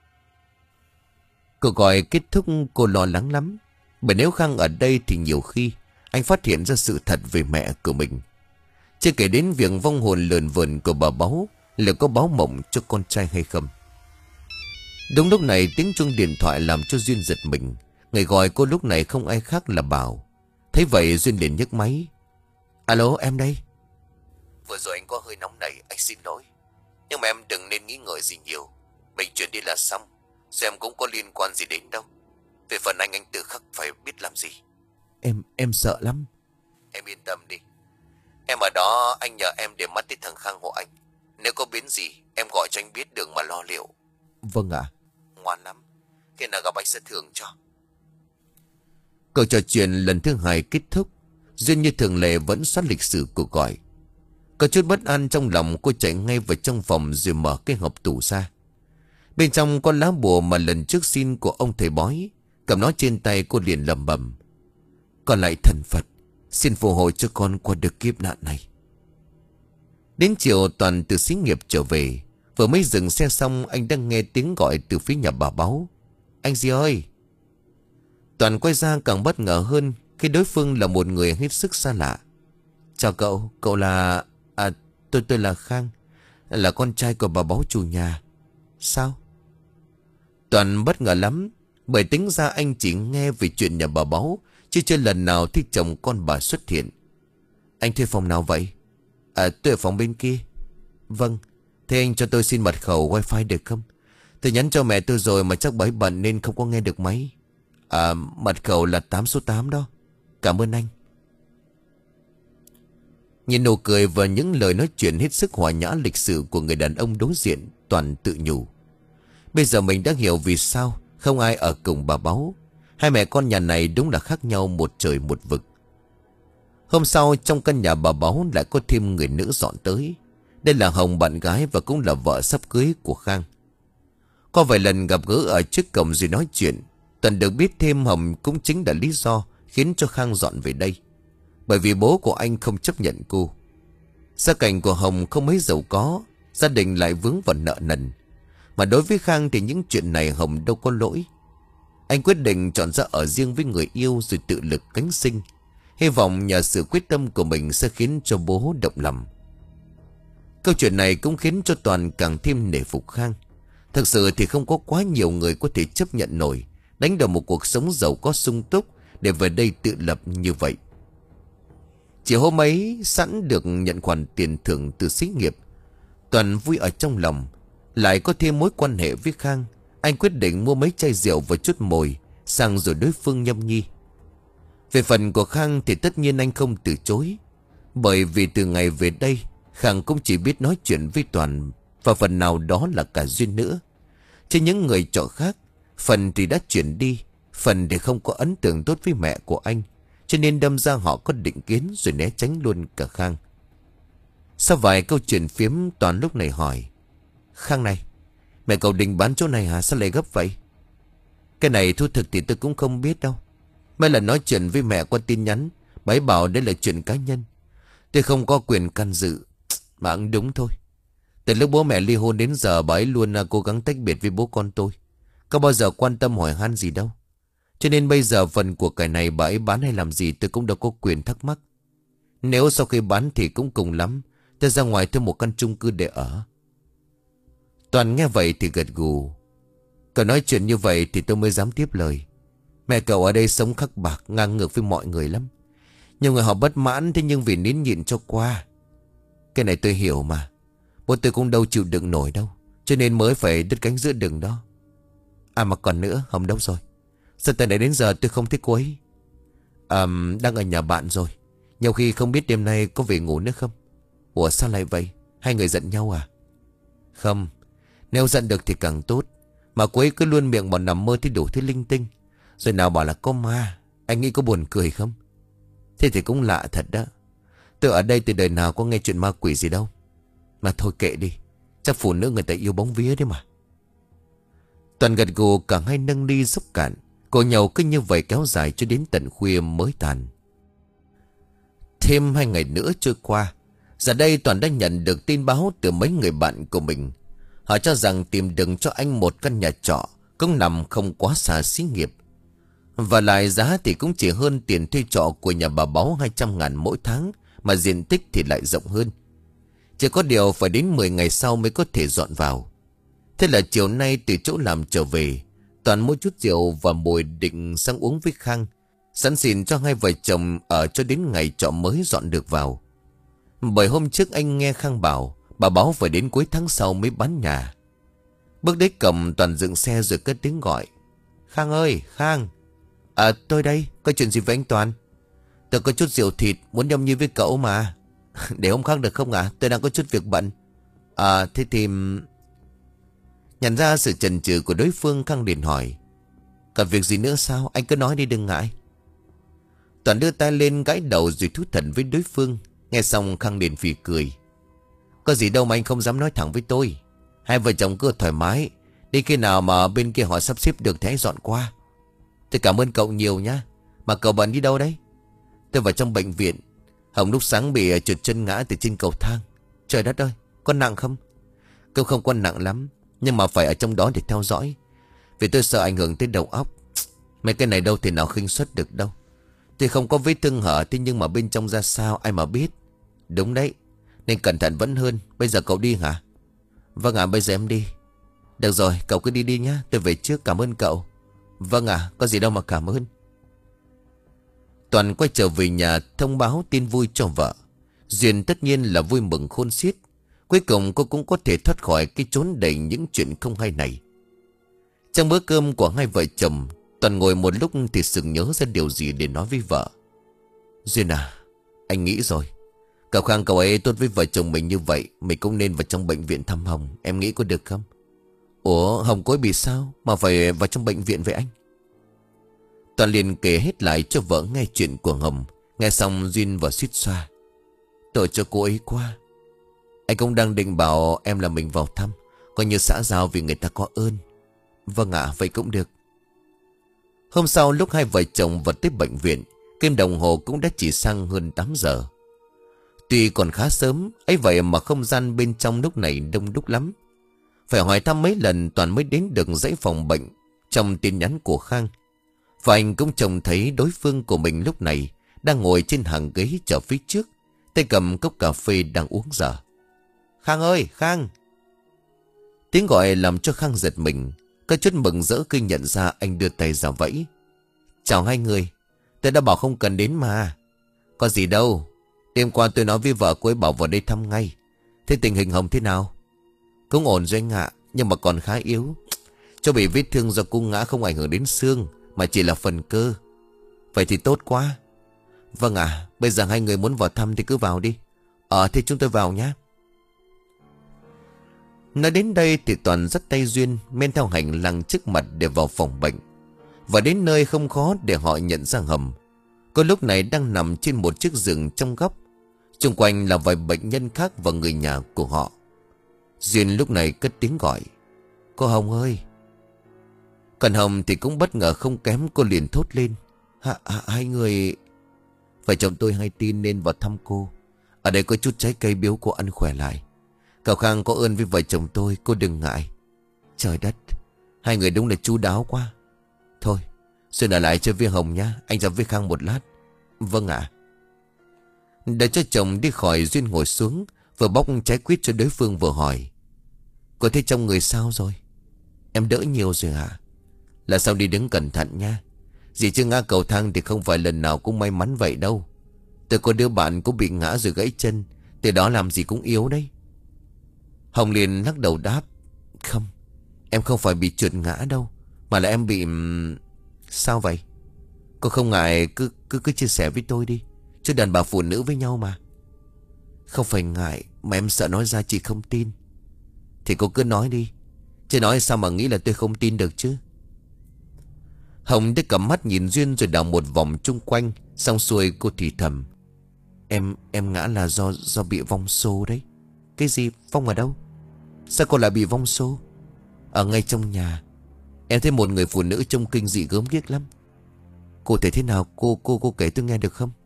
Cuộc gọi kết thúc, cô lo lắng lắm. Bởi nếu Khang ở đây thì nhiều khi anh phát hiện ra sự thật về mẹ của mình. Chưa kể đến việc vong hồn lờn vờn của bà Báu liệu có báo mộng cho con trai hay không. Đúng lúc này tiếng chuông điện thoại làm cho Duyên giật mình. Người gọi cô lúc này không ai khác là Bảo. Thấy vậy Duyên liền nhấc máy. Alo, em đây. Vừa rồi anh có hơi nóng nảy, anh xin lỗi. Nhưng mà em đừng nên nghĩ ngợi gì nhiều. Mình chuyển đi là xong. Rồi em cũng có liên quan gì đến đâu. Về phần anh, anh tự khắc phải biết làm gì. Em, em sợ lắm. Em yên tâm đi. Em ở đó, anh nhờ em để mắt tới thằng Khang hộ anh. Nếu có biến gì, em gọi cho anh biết đường mà lo liệu. Vâng ạ. Ngoan lắm. Khi nào gặp anh sẽ thưởng cho. Cuộc trò chuyện lần thứ hai kết thúc. Duyên như thường lệ vẫn soát lịch sử cuộc gọi. Có chút bất an trong lòng, cô chạy ngay vào trong phòng rồi mở cái hộp tủ ra. Bên trong có lá bùa mà lần trước xin của ông thầy bói. Cầm nó trên tay cô liền lẩm bẩm. Còn lại thần Phật, xin phù hộ cho con qua được kiếp nạn này. Đến chiều Toàn từ xí nghiệp trở về. Vừa mới dừng xe xong, anh đang nghe tiếng gọi từ phía nhà bà Báu. Anh gì ơi? Toàn quay ra càng bất ngờ hơn khi đối phương là một người hết sức xa lạ. Chào cậu, cậu là... À, tôi tôi là Khang, là con trai của bà Báu chủ nhà. Sao? Toàn bất ngờ lắm, bởi tính ra anh chỉ nghe về chuyện nhà bà Báu, chứ chưa lần nào thấy chồng con bà xuất hiện. Anh thuê phòng nào vậy? À, tôi ở phòng bên kia. Vâng, thế anh cho tôi xin mật khẩu wifi được không? Tôi nhắn cho mẹ tôi rồi mà chắc bà ấy bận nên không có nghe được máy. À, mật khẩu là tám số tám đó. Cảm ơn anh. Nhìn nụ cười và những lời nói chuyện hết sức hòa nhã lịch sự của người đàn ông đối diện, Toàn tự nhủ. Bây giờ mình đã hiểu vì sao không ai ở cùng bà Báu. Hai mẹ con nhà này đúng là khác nhau một trời một vực. Hôm sau trong căn nhà bà Báu lại có thêm người nữ dọn tới. Đây là Hồng, bạn gái và cũng là vợ sắp cưới của Khang. Có vài lần gặp gỡ ở trước cổng rồi nói chuyện. Toàn được biết thêm Hồng cũng chính là lý do khiến cho Khang dọn về đây. Bởi vì bố của anh không chấp nhận cô. Gia cảnh của Hồng không mấy giàu có, gia đình lại vướng vào nợ nần. Mà đối với Khang thì những chuyện này Hồng đâu có lỗi. Anh quyết định chọn ra ở riêng với người yêu rồi tự lực cánh sinh. Hy vọng nhờ sự quyết tâm của mình sẽ khiến cho bố động lòng. Câu chuyện này cũng khiến cho Toàn càng thêm nể phục Khang. Thực sự thì không có quá nhiều người có thể chấp nhận nổi đánh đổi một cuộc sống giàu có sung túc để về đây tự lập như vậy. Chỉ hôm ấy sẵn được nhận khoản tiền thưởng từ xí nghiệp, Toàn vui ở trong lòng. Lại có thêm mối quan hệ với Khang, anh quyết định mua mấy chai rượu và chút mồi sang rồi đối phương nhâm nhi. Về phần của Khang thì tất nhiên anh không từ chối, bởi vì từ ngày về đây Khang cũng chỉ biết nói chuyện với Toàn, và phần nào đó là cả duyên nữa. Chứ những người trọ khác, phần thì đã chuyển đi, phần thì không có ấn tượng tốt với mẹ của anh, cho nên đâm ra họ có định kiến rồi né tránh luôn cả Khang. Sau vài câu chuyện phiếm, Toàn lúc này hỏi: Khang này, mẹ cậu định bán chỗ này hả? Sao lại gấp vậy? Cái này thú thực thì tôi cũng không biết đâu. Mấy lần nói chuyện với mẹ qua tin nhắn, bà ấy bảo đây là chuyện cá nhân, tôi không có quyền can dự. Mà cũng đúng thôi. Từ lúc bố mẹ ly hôn đến giờ, bà ấy luôn cố gắng tách biệt với bố con tôi, có bao giờ quan tâm hỏi han gì đâu. Cho nên bây giờ phần của cái này bà ấy bán hay làm gì tôi cũng đâu có quyền thắc mắc. Nếu sau khi bán thì cũng cùng lắm tôi ra ngoài thuê một căn chung cư để ở. Toàn nghe vậy thì gật gù. Cậu nói chuyện như vậy thì tôi mới dám tiếp lời. Mẹ cậu ở đây sống khắc bạc, ngang ngược với mọi người lắm. Nhiều người họ bất mãn, thế nhưng vì nín nhịn cho qua. Cái này tôi hiểu mà. Bố tôi cũng đâu chịu đựng nổi đâu, cho nên mới phải đứt cánh giữa đường đó. À mà còn nữa, Hồng đâu rồi? Sao từ nãy đến giờ tôi không thấy cô ấy? À, đang ở nhà bạn rồi. Nhiều khi không biết đêm nay có về ngủ nữa không. Ủa sao lại vậy? Hai người giận nhau à? Không, nếu giận được thì càng tốt. Mà cô ấy cứ luôn miệng bảo nằm mơ thấy đủ thứ linh tinh, rồi nào bảo là có ma. Anh nghĩ có buồn cười không? Thế thì cũng lạ thật đó. Tôi ở đây từ đời nào có nghe chuyện ma quỷ gì đâu. Mà thôi kệ đi, chắc phụ nữ người ta yêu bóng vía đấy mà. Toàn gật gù, cả hai nâng ly dốc cạn. Cô nhậu cứ như vậy kéo dài cho đến tận khuya mới tàn. Thêm hai ngày nữa trôi qua. Giờ đây Toàn đã nhận được tin báo từ mấy người bạn của mình. Họ cho rằng tìm được cho anh một căn nhà trọ cũng nằm không quá xa xí nghiệp. Và lại giá thì cũng chỉ hơn tiền thuê trọ của nhà bà Báu hai trăm ngàn mỗi tháng, mà diện tích thì lại rộng hơn. Chỉ có điều phải đến mười ngày sau mới có thể dọn vào. Thế là chiều nay từ chỗ làm trở về, Toàn mua chút rượu và mồi định sang uống với Khang, sẵn xịn cho hai vợ chồng ở cho đến ngày trọ mới dọn được vào. Bởi hôm trước anh nghe Khang bảo bà Báo phải đến cuối tháng sau mới bán nhà. Bước đến cổng, Toàn dựng xe rồi cất tiếng gọi: Khang ơi, Khang. À tôi đây, có chuyện gì với anh Toàn? Tôi có chút rượu thịt muốn nhâm nhi với cậu mà. Để hôm khác được không ạ? À? Tôi đang có chút việc bận. À thế thì... Nhận ra sự chần chừ của đối phương, Khang liền hỏi: Còn việc gì nữa sao? Anh cứ nói đi đừng ngại. Toàn đưa tay lên gãi đầu rồi thú thật với đối phương. Nghe xong Khang liền phì cười: Có gì đâu mà anh không dám nói thẳng với tôi. Hai vợ chồng cứ thoải mái. Đi khi nào mà bên kia họ sắp xếp được thì hãy dọn qua. Tôi cảm ơn cậu nhiều nhá. Mà cậu bận đi đâu đấy? Tôi vào trong bệnh viện. Hồng lúc sáng bị trượt chân ngã từ trên cầu thang. Trời đất ơi, có nặng không? Cậu không có nặng lắm, nhưng mà phải ở trong đó để theo dõi, vì tôi sợ ảnh hưởng tới đầu óc. Mấy cái này đâu thể nào khinh suất được đâu. Tôi không có vết thương hở, thế nhưng mà bên trong ra sao ai mà biết. Đúng đấy, nên cẩn thận vẫn hơn. Bây giờ cậu đi hả? Vâng ạ, bây giờ em đi. Được rồi, cậu cứ đi đi nhá. Tôi về trước, cảm ơn cậu. Vâng ạ, có gì đâu mà cảm ơn. Toàn quay trở về nhà thông báo tin vui cho vợ. Duyên tất nhiên là vui mừng khôn xiết. Cuối cùng cô cũng có thể thoát khỏi cái chốn đầy những chuyện không hay này. Trong bữa cơm của hai vợ chồng, Toàn ngồi một lúc thì sực nhớ ra điều gì để nói với vợ. Duyên à, anh nghĩ rồi. Cậu Khang cậu ấy tốt với vợ chồng mình như vậy, mình cũng nên vào trong bệnh viện thăm Hồng. Em nghĩ có được không? Ủa Hồng cô ấy bị sao mà phải vào trong bệnh viện vậy anh? Toàn liền kể hết lại cho vợ nghe chuyện của Hồng. Nghe xong Duyên vào suýt xoa: Tội cho cô ấy quá. Anh cũng đang định bảo em là mình vào thăm, coi như xã giao vì người ta có ơn. Vâng ạ, vậy cũng được. Hôm sau lúc hai vợ chồng vật tới bệnh viện, kim đồng hồ cũng đã chỉ sang hơn tám giờ. Tuy còn khá sớm, ấy vậy mà không gian bên trong lúc này đông đúc lắm. Phải hỏi thăm mấy lần Toàn mới đến được dãy phòng bệnh. trong tin nhắn của Khang. Và anh cũng trông thấy đối phương của mình lúc này đang ngồi trên hàng ghế chờ phía trước, tay cầm cốc cà phê đang uống dở. Khang ơi, Khang! Tiếng gọi làm cho Khang giật mình, có chút mừng rỡ khi nhận ra anh đưa tay ra vẫy. Chào hai người, tôi đã bảo không cần đến mà. Có gì đâu, đêm qua tôi nói với vợ cô ấy bảo vào đây thăm ngay. Thế tình hình Hồng thế nào? Cũng ổn rồi anh ạ, nhưng mà còn khá yếu. Cho bị vết thương do cung ngã không ảnh hưởng đến xương, mà chỉ là phần cơ. Vậy thì tốt quá. Vâng ạ, bây giờ hai người muốn vào thăm thì cứ vào đi. Ờ thì chúng tôi vào nhé. Nói đến đây thì Toàn dắt tay Duyên men theo hành lang trước mặt để vào phòng bệnh. Và đến nơi không khó để họ nhận ra Hồng. Cô lúc này đang nằm trên một chiếc giường trong góc. Xung quanh là vài bệnh nhân khác và người nhà của họ. Duyên lúc này cất tiếng gọi. Cô Hồng ơi! Còn Hồng thì cũng bất ngờ không kém, cô liền thốt lên. Hà, hà, hai người... Vợ chồng tôi hay tin nên vào thăm cô. Ở đây có chút trái cây biếu cô ăn khỏe lại. Cậu Khang có ơn với vợ chồng tôi, cô đừng ngại. Trời đất, hai người đúng là chu đáo quá. Thôi, Duyên ở lại chơi với Hồng nhá, anh ra với Khang một lát. Vâng ạ. Để cho chồng đi khỏi, Duyên ngồi xuống, vừa bóc trái quýt cho đối phương vừa hỏi. Cô thấy trong người sao rồi? Em đỡ nhiều rồi hả? Là sao đi đứng cẩn thận nha. Dì chưa ngã cầu thang thì không phải lần nào cũng may mắn vậy đâu. Tôi có đứa bạn cũng bị ngã rồi gãy chân, từ đó làm gì cũng yếu đấy. Hồng liền lắc đầu đáp. Không, em không phải bị trượt ngã đâu, mà là em bị... Sao vậy? Cô không ngại cứ cứ cứ chia sẻ với tôi đi, chứ đàn bà phụ nữ với nhau mà. Không phải ngại, mà em sợ nói ra chị không tin. Thì cô cứ nói đi, chứ nói sao mà nghĩ là tôi không tin được chứ. Hồng đưa cầm mắt nhìn Duyên rồi đảo một vòng chung quanh. Xong xuôi cô thì thầm. Em em ngã là do do bị vong xô đấy. Cái gì? Vong ở đâu? Sao cô lại bị vong xô? Ở ngay trong nhà. Em thấy một người phụ nữ trông kinh dị gớm ghiếc lắm. Cụ thể thế nào cô cô cô kể tôi nghe được không?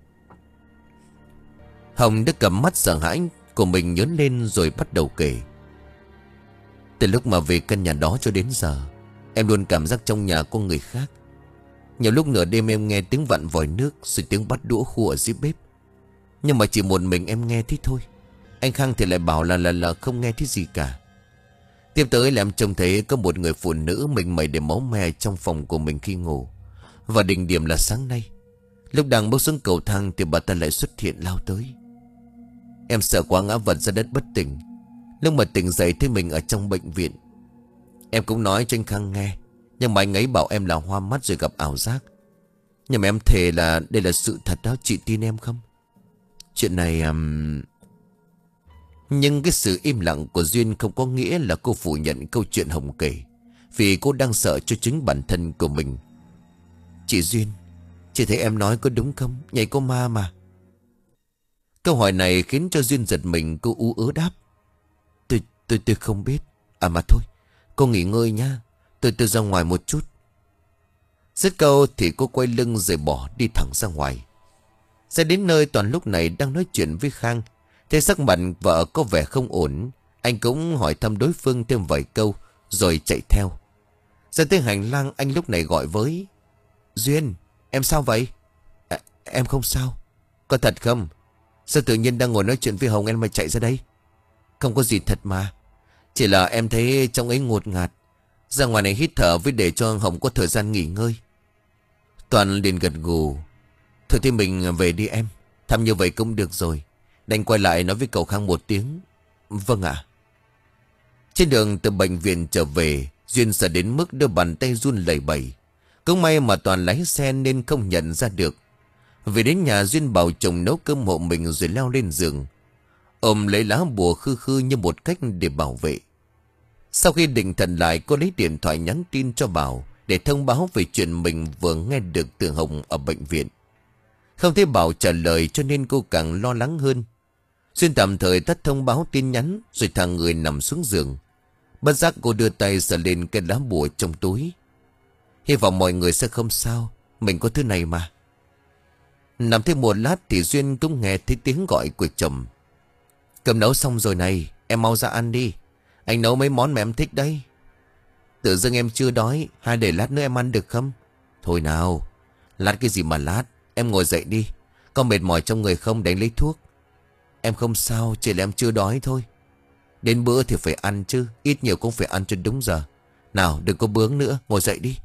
Hồng đưa cầm mắt sợ hãi của mình nhớn lên rồi bắt đầu kể. Từ lúc mà về căn nhà đó cho đến giờ, em luôn cảm giác trong nhà có người khác. Nhiều lúc nửa đêm em nghe tiếng vặn vòi nước, rồi tiếng bắt đũa khua ở dưới bếp. Nhưng mà chỉ một mình em nghe thế thôi. Anh Khang thì lại bảo là là là không nghe thấy gì cả. Tiếp tới là em trông thấy có một người phụ nữ mình mẩy để máu me trong phòng của mình khi ngủ. Và đỉnh điểm là sáng nay, lúc đang bước xuống cầu thang thì bà ta lại xuất hiện lao tới. Em sợ quá ngã vật ra đất bất tỉnh. Lúc mà tỉnh dậy thấy mình ở trong bệnh viện. Em cũng nói cho anh Khang nghe, nhưng mà anh ấy bảo em là hoa mắt rồi gặp ảo giác. Nhưng mà em thề là đây là sự thật đó, chị tin em không? Chuyện này... Um... Nhưng cái sự im lặng của Duyên không có nghĩa là cô phủ nhận câu chuyện Hồng kể, vì cô đang sợ cho chính bản thân của mình. Chị Duyên, chị thấy em nói có đúng không? Nhảy có ma mà. Câu hỏi này khiến cho Duyên giật mình, cô ú ớ đáp. Tôi, tôi, tôi không biết. À mà thôi, cô nghỉ ngơi nha. Tôi, tôi ra ngoài một chút. Dứt câu thì cô quay lưng rồi bỏ đi thẳng ra ngoài. Ra đến nơi Toàn lúc này đang nói chuyện với Khang. Thấy sắc mặt vợ có vẻ không ổn, anh cũng hỏi thăm đối phương thêm vài câu rồi chạy theo. Ra tới hành lang, anh lúc này gọi với. Duyên, em sao vậy? À, em không sao. Có thật không? Sao tự nhiên đang ngồi nói chuyện với Hồng em mà chạy ra đây? Không có gì thật mà. Chỉ là em thấy trong ấy ngột ngạt. Ra ngoài này hít thở với để cho Hồng có thời gian nghỉ ngơi. Toàn liền gật gù. Thôi thì mình về đi em. Thăm như vậy cũng được rồi. Đành quay lại nói với cậu Khang một tiếng. Vâng ạ. Trên đường từ bệnh viện trở về, Duyên sợ đến mức đưa bàn tay run lẩy bẩy. Cũng may mà Toàn lái xe nên không nhận ra được. Về đến nhà, Duyên bảo chồng nấu cơm hộ mình rồi leo lên giường, ôm lấy lá bùa khư khư như một cách để bảo vệ. Sau khi định thần lại, cô lấy điện thoại nhắn tin cho Bảo để thông báo về chuyện mình vừa nghe được từ Hồng ở bệnh viện. Không thấy Bảo trả lời cho nên cô càng lo lắng hơn. Duyên tạm thời tắt thông báo tin nhắn rồi thằng người nằm xuống giường. Bất giác cô đưa tay sờ lên cái lá bùa trong túi. Hy vọng mọi người sẽ không sao, mình có thứ này mà. Nằm thêm một lát thì Duyên cũng nghe thấy tiếng gọi của chồng. Cơm nấu xong rồi này, em mau ra ăn đi. Anh nấu mấy món mà em thích đấy. Tự dưng em chưa đói, hay để lát nữa em ăn được không? Thôi nào, lát cái gì mà lát, em ngồi dậy đi. Có mệt mỏi trong người không, đánh lấy thuốc. Em không sao, chỉ là em chưa đói thôi. Đến bữa thì phải ăn chứ, ít nhiều cũng phải ăn cho đúng giờ. Nào đừng có bướng nữa, ngồi dậy đi.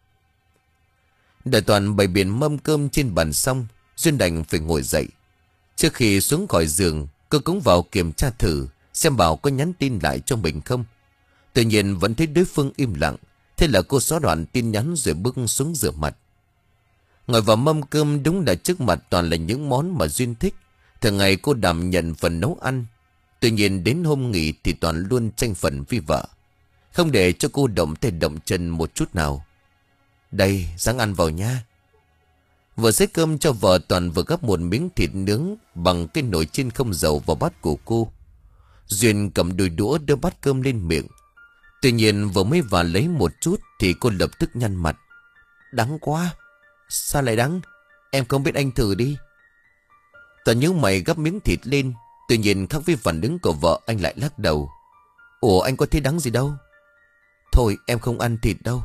Đợi Toàn bày biện mâm cơm trên bàn xong, Duyên đành phải ngồi dậy. Trước khi xuống khỏi giường, cô cũng vào kiểm tra thử xem Bảo có nhắn tin lại cho mình không. Tuy nhiên vẫn thấy đối phương im lặng. Thế là cô xóa đoạn tin nhắn rồi bước xuống rửa mặt. Ngồi vào mâm cơm, đúng là trước mặt toàn là những món mà Duyên thích. Thường ngày cô đảm nhận phần nấu ăn. Tuy nhiên đến hôm nghỉ thì Toàn luôn tranh phần với vợ, không để cho cô động tay động chân một chút nào. Đây, ráng ăn vào nha. Vừa xếp cơm cho vợ, Toàn vừa gắp một miếng thịt nướng bằng cái nồi chiên không dầu vào bát của cô. Duyên cầm đôi đũa đưa bát cơm lên miệng. Tuy nhiên vừa mới vào lấy một chút thì cô lập tức nhăn mặt. Đắng quá. Sao lại đắng? Em không biết, anh thử đi. Toàn nhíu mày gắp miếng thịt lên. Tuy nhiên khác với phản ứng của vợ, anh lại lắc đầu. Ủa, anh có thấy đắng gì đâu. Thôi em không ăn thịt đâu.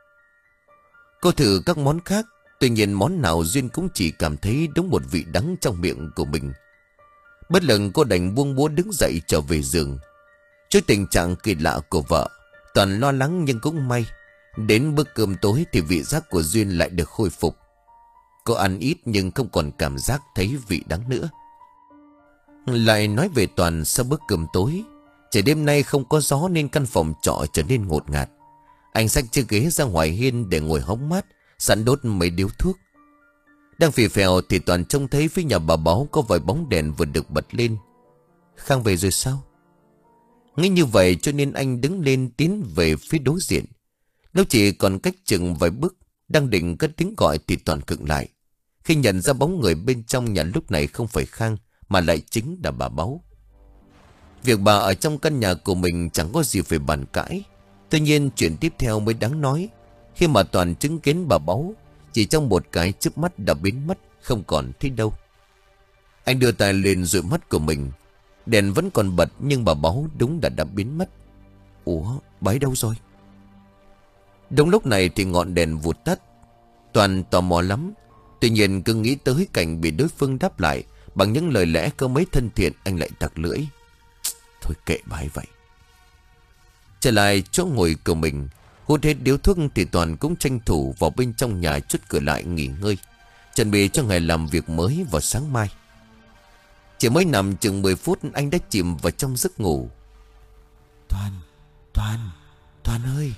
Cô thử các món khác. Tuy nhiên món nào Duyên cũng chỉ cảm thấy đúng một vị đắng trong miệng của mình. Bất lực cô đành buông búa đứng dậy trở về giường. Trước tình trạng kỳ lạ của vợ, Toàn lo lắng nhưng cũng may. Đến bữa cơm tối thì vị giác của Duyên lại được khôi phục. Cô ăn ít nhưng không còn cảm giác thấy vị đắng nữa. Lại nói về Toàn, sau bữa cơm tối, trời đêm nay không có gió nên căn phòng trọ trở nên ngột ngạt. Anh xách chiếc ghế ra ngoài hiên để ngồi hóng mát, sẵn đốt mấy điếu thuốc. Đang phì phèo thì Toàn trông thấy phía nhà bà Báo có vài bóng đèn vừa được bật lên. Khang về rồi sao? Nghĩ như vậy cho nên anh đứng lên tiến về phía đối diện. Lúc chỉ còn cách chừng vài bước, đang định cất tiếng gọi thì Toàn khựng lại, khi nhận ra bóng người bên trong nhà lúc này không phải Khang mà lại chính là bà Báo. Việc bà ở trong căn nhà của mình chẳng có gì phải bàn cãi. Tuy nhiên chuyện tiếp theo mới đáng nói, khi mà Toàn chứng kiến bà Báo chỉ trong một cái chớp mắt đã biến mất, không còn thấy đâu. Anh đưa tay lên dụi mắt của mình. Đèn vẫn còn bật nhưng bà Báo đúng đã đã biến mất. Ủa, bà ấy đâu rồi? Đúng lúc này thì ngọn đèn vụt tắt. Toàn tò mò lắm. Tuy nhiên cứ nghĩ tới cảnh bị đối phương đáp lại bằng những lời lẽ có mấy thân thiện, anh lại tặc lưỡi. Thôi kệ bà ấy vậy. Trở lại chỗ ngồi của mình, hút hết điếu thuốc thì Toàn cũng tranh thủ vào bên trong nhà chốt cửa lại nghỉ ngơi, chuẩn bị cho ngày làm việc mới vào sáng mai. Chỉ mới nằm chừng mười phút anh đã chìm vào trong giấc ngủ. Toàn, Toàn, Toàn ơi.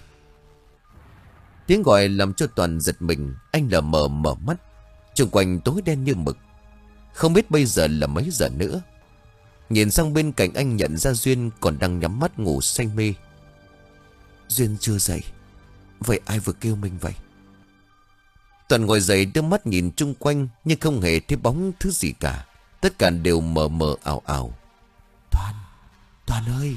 Tiếng gọi làm cho Toàn giật mình. Anh lờ mờ mở mắt. Xung quanh tối đen như mực. Không biết bây giờ là mấy giờ nữa. Nhìn sang bên cạnh anh nhận ra Duyên còn đang nhắm mắt ngủ say mê. Duyên chưa dậy. Vậy ai vừa kêu mình vậy? Toàn ngồi dậy đưa mắt nhìn chung quanh, nhưng không hề thấy bóng thứ gì cả. Tất cả đều mờ mờ ảo ảo. Toàn, Toàn ơi.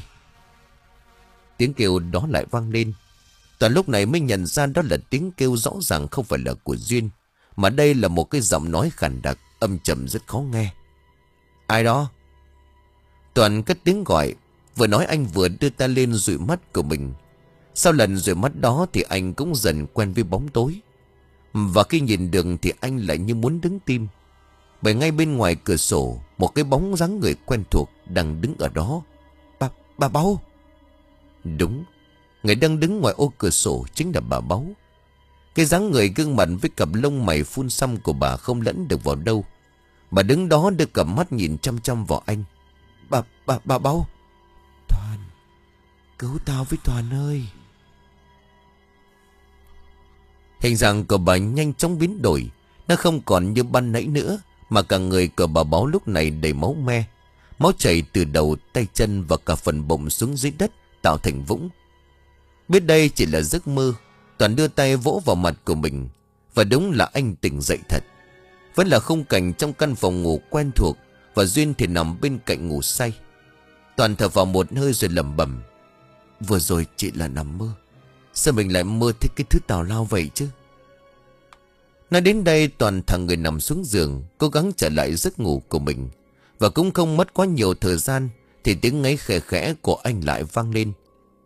Tiếng kêu đó lại vang lên. Toàn lúc này mới nhận ra đó là tiếng kêu rõ ràng không phải là của Duyên, mà đây là một cái giọng nói khàn đặc, âm trầm rất khó nghe. Ai đó? Toàn cất tiếng gọi. Vừa nói anh vừa đưa ta lên dụi mắt của mình. Sau lần dụi mắt đó thì anh cũng dần quen với bóng tối. Và khi nhìn đường thì anh lại như muốn đứng tim. Bởi ngay bên ngoài cửa sổ, một cái bóng dáng người quen thuộc đang đứng ở đó. Bà, bà Báo. Đúng, người đang đứng ngoài ô cửa sổ chính là bà Báo. Cái dáng người gương mặt với cặp lông mày phun xăm của bà không lẫn được vào đâu. Bà đứng đó đưa cặp mắt nhìn chăm chăm vào anh. Bà, bà, bà Báo. Toàn, cứu tao với Toàn ơi. Hình dạng của bà nhanh chóng biến đổi. Nó không còn như ban nãy nữa, mà cả người của bà Báo lúc này đầy máu me. Máu chảy từ đầu, tay chân và cả phần bụng xuống dưới đất, tạo thành vũng. Biết đây chỉ là giấc mơ, Toàn đưa tay vỗ vào mặt của mình. Và đúng là anh tỉnh dậy thật. Vẫn là khung cảnh trong căn phòng ngủ quen thuộc, và Duyên thì nằm bên cạnh ngủ say. Toàn thở vào một hơi rồi lẩm bẩm. Vừa rồi chỉ là nằm mơ. Sao mình lại mơ thấy cái thứ tào lao vậy chứ? Nói đến đây Toàn thằng người nằm xuống giường, cố gắng trở lại giấc ngủ của mình. Và cũng không mất quá nhiều thời gian thì tiếng ngáy khẽ khẽ của anh lại vang lên.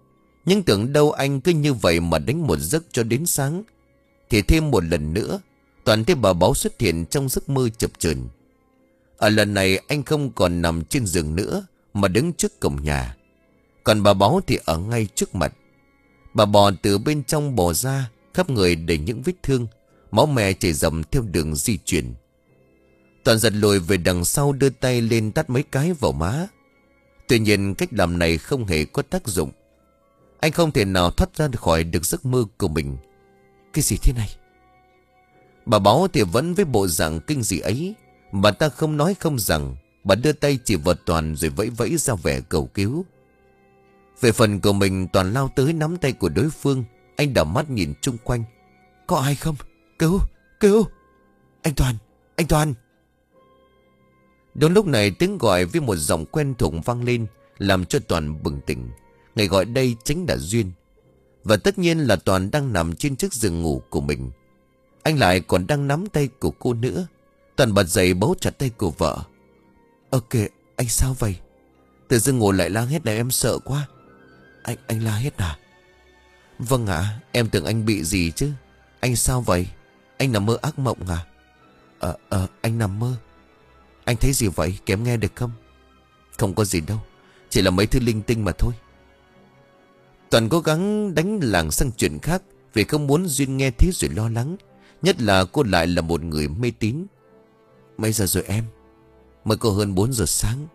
Nhưng tưởng đâu anh cứ như vậy mà đánh một giấc cho đến sáng. Thì thêm một lần nữa Toàn thấy bà Báo xuất hiện trong giấc mơ chập chờn. Ở lần này anh không còn nằm trên giường nữa, mà đứng trước cổng nhà. Còn bà Báo thì ở ngay trước mặt. Bà bò từ bên trong bò ra, khắp người đầy những vết thương, máu me chảy dầm theo đường di chuyển. Toàn giật lùi về đằng sau, đưa tay lên tát mấy cái vào má. Tuy nhiên cách làm này không hề có tác dụng. Anh không thể nào thoát ra khỏi được giấc mơ của mình. Cái gì thế này? Bà Báo thì vẫn với bộ dạng kinh dị ấy. Bà ta không nói không rằng. Bà đưa tay chỉ vào Toàn rồi vẫy vẫy ra vẻ cầu cứu. Về phần của mình, Toàn lao tới nắm tay của đối phương. Anh đảo mắt nhìn chung quanh. Có ai không? Cứu, cứu. Anh Toàn, anh Toàn. Đúng lúc này tiếng gọi với một giọng quen thuộc vang lên, làm cho Toàn bừng tỉnh. Người gọi đây chính là Duyên. Và tất nhiên là Toàn đang nằm trên chiếc giường ngủ của mình. Anh lại còn đang nắm tay của cô nữa. Toàn bật dậy bấu chặt tay của vợ. Ok, anh sao vậy? Tự dưng ngồi lại la hét này em sợ quá. Anh anh la hét à? Vâng ạ, em tưởng anh bị gì chứ. Anh sao vậy? Anh nằm mơ ác mộng à? Ờ, ờ, anh nằm mơ. Anh thấy gì vậy? Kém nghe được không? Không có gì đâu, chỉ là mấy thứ linh tinh mà thôi. Toàn cố gắng đánh làng sang chuyện khác, vì không muốn Duyên nghe thấy rồi lo lắng. Nhất là cô lại là một người mê tín. Mấy giờ rồi em? Mới có hơn bốn giờ sáng.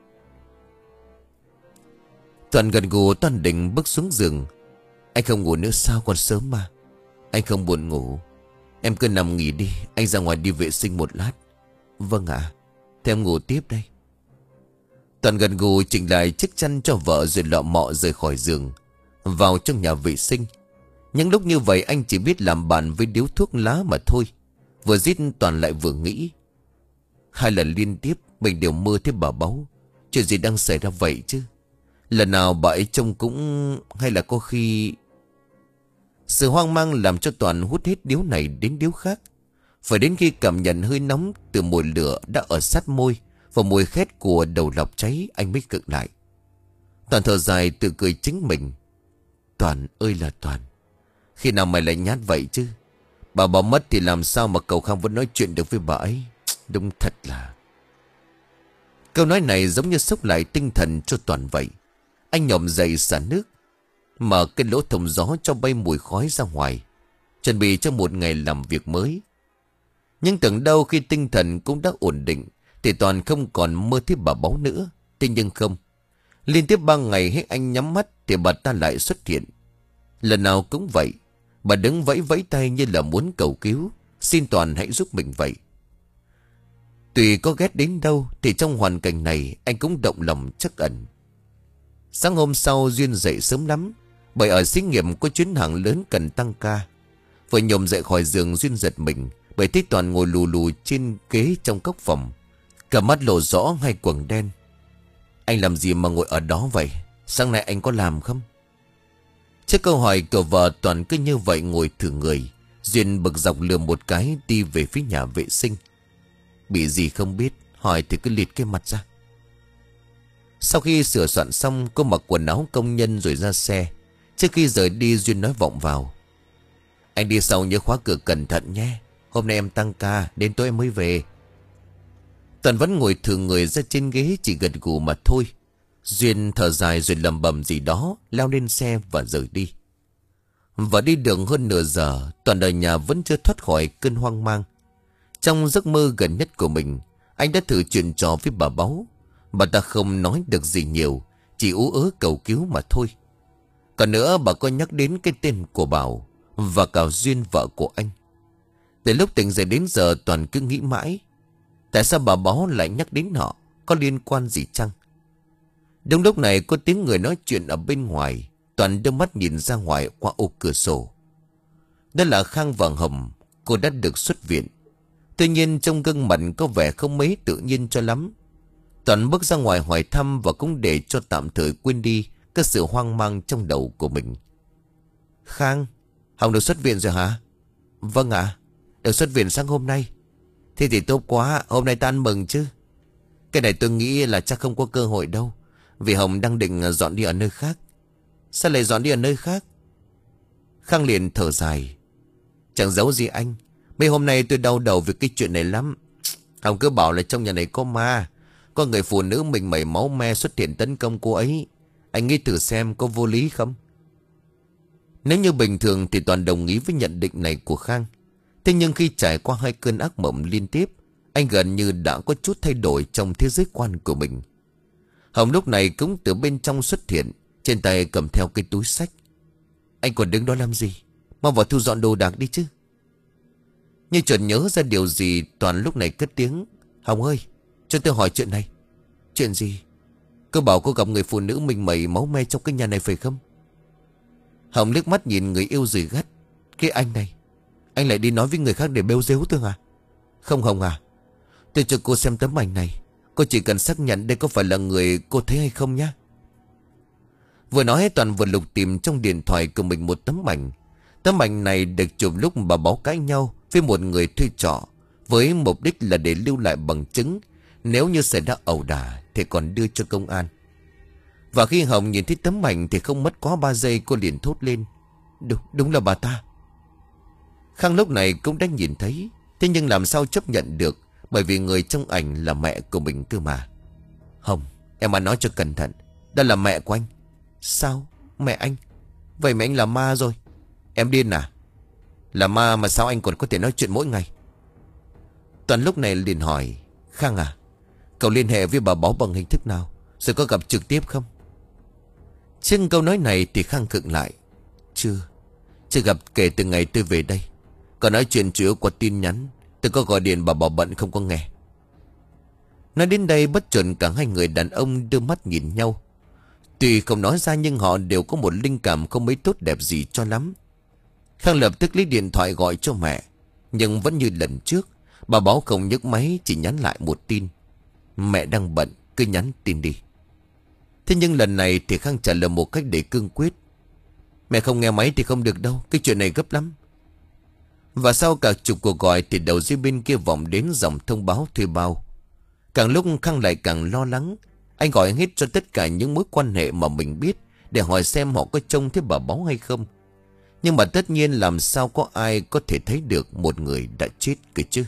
Toàn gần gù Toàn định bước xuống giường. Anh không ngủ nữa sao, còn sớm mà. Anh không buồn ngủ. Em cứ nằm nghỉ đi, anh ra ngoài đi vệ sinh một lát. Vâng ạ, à, thế em ngủ tiếp đây. Toàn gần gù chỉnh lại chiếc chăn cho vợ rồi lọ mọ rời khỏi giường, vào trong nhà vệ sinh. Những lúc như vậy anh chỉ biết làm bạn với điếu thuốc lá mà thôi. Vừa rít Toàn lại vừa nghĩ. Hai lần liên tiếp mình đều mơ thấy bà Báu. Chuyện gì đang xảy ra vậy chứ? Lần nào bà ấy trông cũng... Hay là có khi... Sự hoang mang làm cho Toàn hút hết điếu này đến điếu khác. Phải đến khi cảm nhận hơi nóng từ mùi lửa đã ở sát môi và mùi khét của đầu lọc cháy, anh mới cực lại. Toàn thở dài tự cười chính mình. Toàn ơi là Toàn, khi nào mày lại nhát vậy chứ? Bà bỏ mất thì làm sao mà cậu Khang vẫn nói chuyện được với bà ấy? Đúng thật là... Câu nói này giống như sốc lại tinh thần cho Toàn vậy. Anh nhổm dậy xả nước, mở cái lỗ thông gió cho bay mùi khói ra ngoài, chuẩn bị cho một ngày làm việc mới. Nhưng tưởng đâu khi tinh thần cũng đã ổn định thì Toàn không còn mơ thấy bà Báu nữa. Thế nhưng không, liên tiếp ba ngày hết anh nhắm mắt thì bà ta lại xuất hiện. Lần nào cũng vậy, bà đứng vẫy vẫy tay như là muốn cầu cứu, xin Toàn hãy giúp mình vậy. Tuy có ghét đến đâu thì trong hoàn cảnh này anh cũng động lòng trắc ẩn. Sáng hôm sau Duyên dậy sớm lắm, bởi ở xí nghiệp có chuyến hàng lớn cần tăng ca. Vừa nhổm dậy khỏi giường Duyên giật mình, bởi thấy Toàn ngồi lù lù trên ghế trong góc phòng, cả mắt lộ rõ hai quầng đen. Anh làm gì mà ngồi ở đó vậy? Sáng nay anh có làm không? Trước câu hỏi của vợ, Toàn cứ như vậy ngồi thử người. Duyên bực dọc lườm một cái đi về phía nhà vệ sinh. Bị gì không biết, hỏi thì cứ liệt cái mặt ra. Sau khi sửa soạn xong, cô mặc quần áo công nhân rồi ra xe. Trước khi rời đi, Duyên nói vọng vào. Anh đi sau nhớ khóa cửa cẩn thận nhé. Hôm nay em tăng ca, đến tối em mới về. Toàn vẫn ngồi thử người ra trên ghế, chỉ gật gù mà thôi. Duyên thở dài rồi lầm bầm gì đó, leo lên xe và rời đi. Và đi đường hơn nửa giờ, Toàn ở nhà vẫn chưa thoát khỏi cơn hoang mang. Trong giấc mơ gần nhất của mình, anh đã thử chuyện trò với bà Báu. Bà ta không nói được gì nhiều, chỉ ú ớ cầu cứu mà thôi. Còn nữa, bà có nhắc đến cái tên của Bảo và cả Duyên vợ của anh. Từ lúc tỉnh dậy đến giờ, Toàn cứ nghĩ mãi, tại sao bà Báu lại nhắc đến họ? Có liên quan gì chăng? Đúng lúc này có tiếng người nói chuyện ở bên ngoài. Toàn đưa mắt nhìn ra ngoài qua ô cửa sổ. Đó là Khang và Hồng. Cô đã được xuất viện. Tuy nhiên trong gương mặt có vẻ không mấy tự nhiên cho lắm. Toàn bước ra ngoài hỏi thăm và cũng để cho tạm thời quên đi cái sự hoang mang trong đầu của mình. Khang, Hồng được xuất viện rồi hả? Vâng ạ, được xuất viện sáng hôm nay. Thế thì tốt quá, hôm nay ta ăn mừng chứ. Cái này tôi nghĩ là chắc không có cơ hội đâu, vì Hồng đang định dọn đi ở nơi khác. Sao lại dọn đi ở nơi khác? Khang liền thở dài. Chẳng giấu gì anh, mấy hôm nay tôi đau đầu vì cái chuyện này lắm. Hồng cứ bảo là trong nhà này có ma, có người phụ nữ mình mẩy máu me xuất hiện tấn công cô ấy. Anh nghĩ thử xem có vô lý không? Nếu như bình thường thì Toàn đồng ý với nhận định này của Khang. Thế nhưng khi trải qua hai cơn ác mộng liên tiếp, anh gần như đã có chút thay đổi trong thế giới quan của mình. Hồng lúc này cũng từ bên trong xuất hiện, trên tay cầm theo cái túi xách. Anh còn đứng đó làm gì? Mau vào thu dọn đồ đạc đi chứ. Như chợt nhớ ra điều gì, Toàn lúc này cất tiếng. Hồng ơi, cho tôi hỏi chuyện này. Chuyện gì? Cô bảo cô gặp người phụ nữ mình mẩy máu me trong cái nhà này phải không? Hồng liếc mắt nhìn người yêu rồi gắt. Cái anh này, anh lại đi nói với người khác để bêu rếu tôi à? Không Hồng à, tôi cho cô xem tấm ảnh này. Cô chỉ cần xác nhận đây có phải là người cô thấy hay không nhá. Vừa nói Toàn vừa lục tìm trong điện thoại của mình một tấm ảnh. Tấm ảnh này được chụp lúc bà Báo cãi nhau với một người thuê trọ, với mục đích là để lưu lại bằng chứng, nếu như xảy ra ẩu đả thì còn đưa cho công an. Và khi Hồng nhìn thấy tấm ảnh thì không mất quá ba giây cô liền thốt lên. Đúng, đúng là bà ta. Khang lúc này cũng đã nhìn thấy, thế nhưng làm sao chấp nhận được, bởi vì người trong ảnh là mẹ của mình cơ mà. Hồng, em mà nói cho cẩn thận, đó là mẹ của anh. Sao? Mẹ anh? Vậy mẹ anh là ma rồi. Em điên à? Là ma mà sao anh còn có thể nói chuyện mỗi ngày? Toàn lúc này liền hỏi. Khang à, cậu liên hệ với bà Báo bằng hình thức nào? Rồi có gặp trực tiếp không? Trên câu nói này thì Khang khựng lại. Chưa, chưa gặp kể từ ngày tôi về đây. Còn nói chuyện chủ yếu qua tin nhắn. Tôi có gọi điện bà bảo bận không có nghe. Nói đến đây bất chợt cả hai người đàn ông đưa mắt nhìn nhau. Tuy không nói ra nhưng họ đều có một linh cảm không mấy tốt đẹp gì cho lắm. Khang lập tức lấy điện thoại gọi cho mẹ. Nhưng vẫn như lần trước, bà Báo không nhấc máy, chỉ nhắn lại một tin. Mẹ đang bận, cứ nhắn tin đi. Thế nhưng lần này thì Khang trả lời một cách để cương quyết. Mẹ không nghe máy thì không được đâu, cái chuyện này gấp lắm. Và sau cả chục cuộc gọi thì đầu dây bên kia vọng đến dòng thông báo thuê bao. Càng lúc Khang lại càng lo lắng. Anh gọi hết cho tất cả những mối quan hệ mà mình biết, để hỏi xem họ có trông thấy bà Báo hay không. Nhưng mà tất nhiên làm sao có ai có thể thấy được một người đã chết cơ chứ.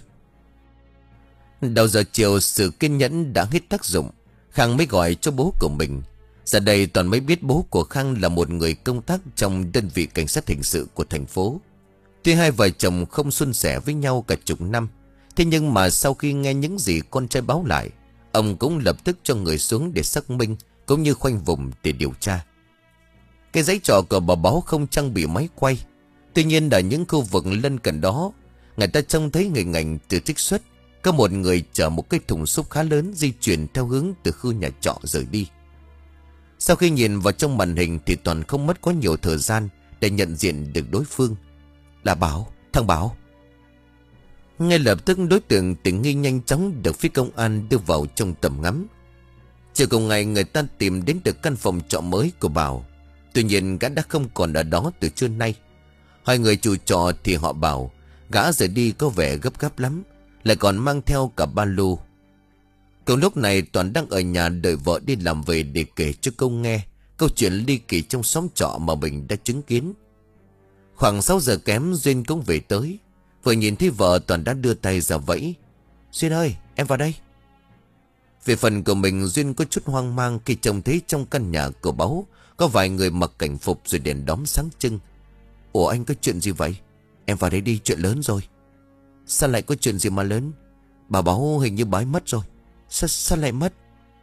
Đầu giờ chiều sự kiên nhẫn đã hết tác dụng. Khang mới gọi cho bố của mình. Giờ đây Toàn mới biết bố của Khang là một người công tác trong đơn vị cảnh sát hình sự của thành phố. Tuy hai vợ chồng không suôn sẻ với nhau cả chục năm, thế nhưng mà sau khi nghe những gì con trai báo lại, ông cũng lập tức cho người xuống để xác minh, cũng như khoanh vùng để điều tra. Cái giấy trọ của bà Báo không trang bị máy quay. Tuy nhiên ở những khu vực lân cận đó, người ta trông thấy hình ảnh từ trích xuất có một người chở một cái thùng xốp khá lớn di chuyển theo hướng từ khu nhà trọ rời đi. Sau khi nhìn vào trong màn hình thì Toàn không mất quá nhiều thời gian để nhận diện được đối phương. Là Báo, thằng Báo. Ngay lập tức đối tượng tình nghi nhanh chóng được phía công an đưa vào trong tầm ngắm. Chiều cùng ngày người ta tìm đến được căn phòng trọ mới của Bảo. Tuy nhiên gã đã không còn ở đó từ trưa nay. Hai người chủ trọ thì họ bảo gã rời đi có vẻ gấp gáp lắm, lại còn mang theo cả ba lô. Cùng lúc này Toàn đang ở nhà đợi vợ đi làm về để kể cho câu nghe câu chuyện ly kỳ trong xóm trọ mà mình đã chứng kiến. Khoảng sáu giờ kém Duyên cũng về tới. Vừa nhìn thấy vợ Toàn đã đưa tay ra vẫy. Duyên ơi, em vào đây. Về phần của mình, Duyên có chút hoang mang khi trông thấy trong căn nhà của Báo có vài người mặc cảnh phục rồi đèn đóm sáng trưng. Ủa anh có chuyện gì vậy? Em vào đây đi, chuyện lớn rồi. Sao lại có chuyện gì mà lớn? Bà Báo hình như bà ấy mất rồi. Sao, sao lại mất?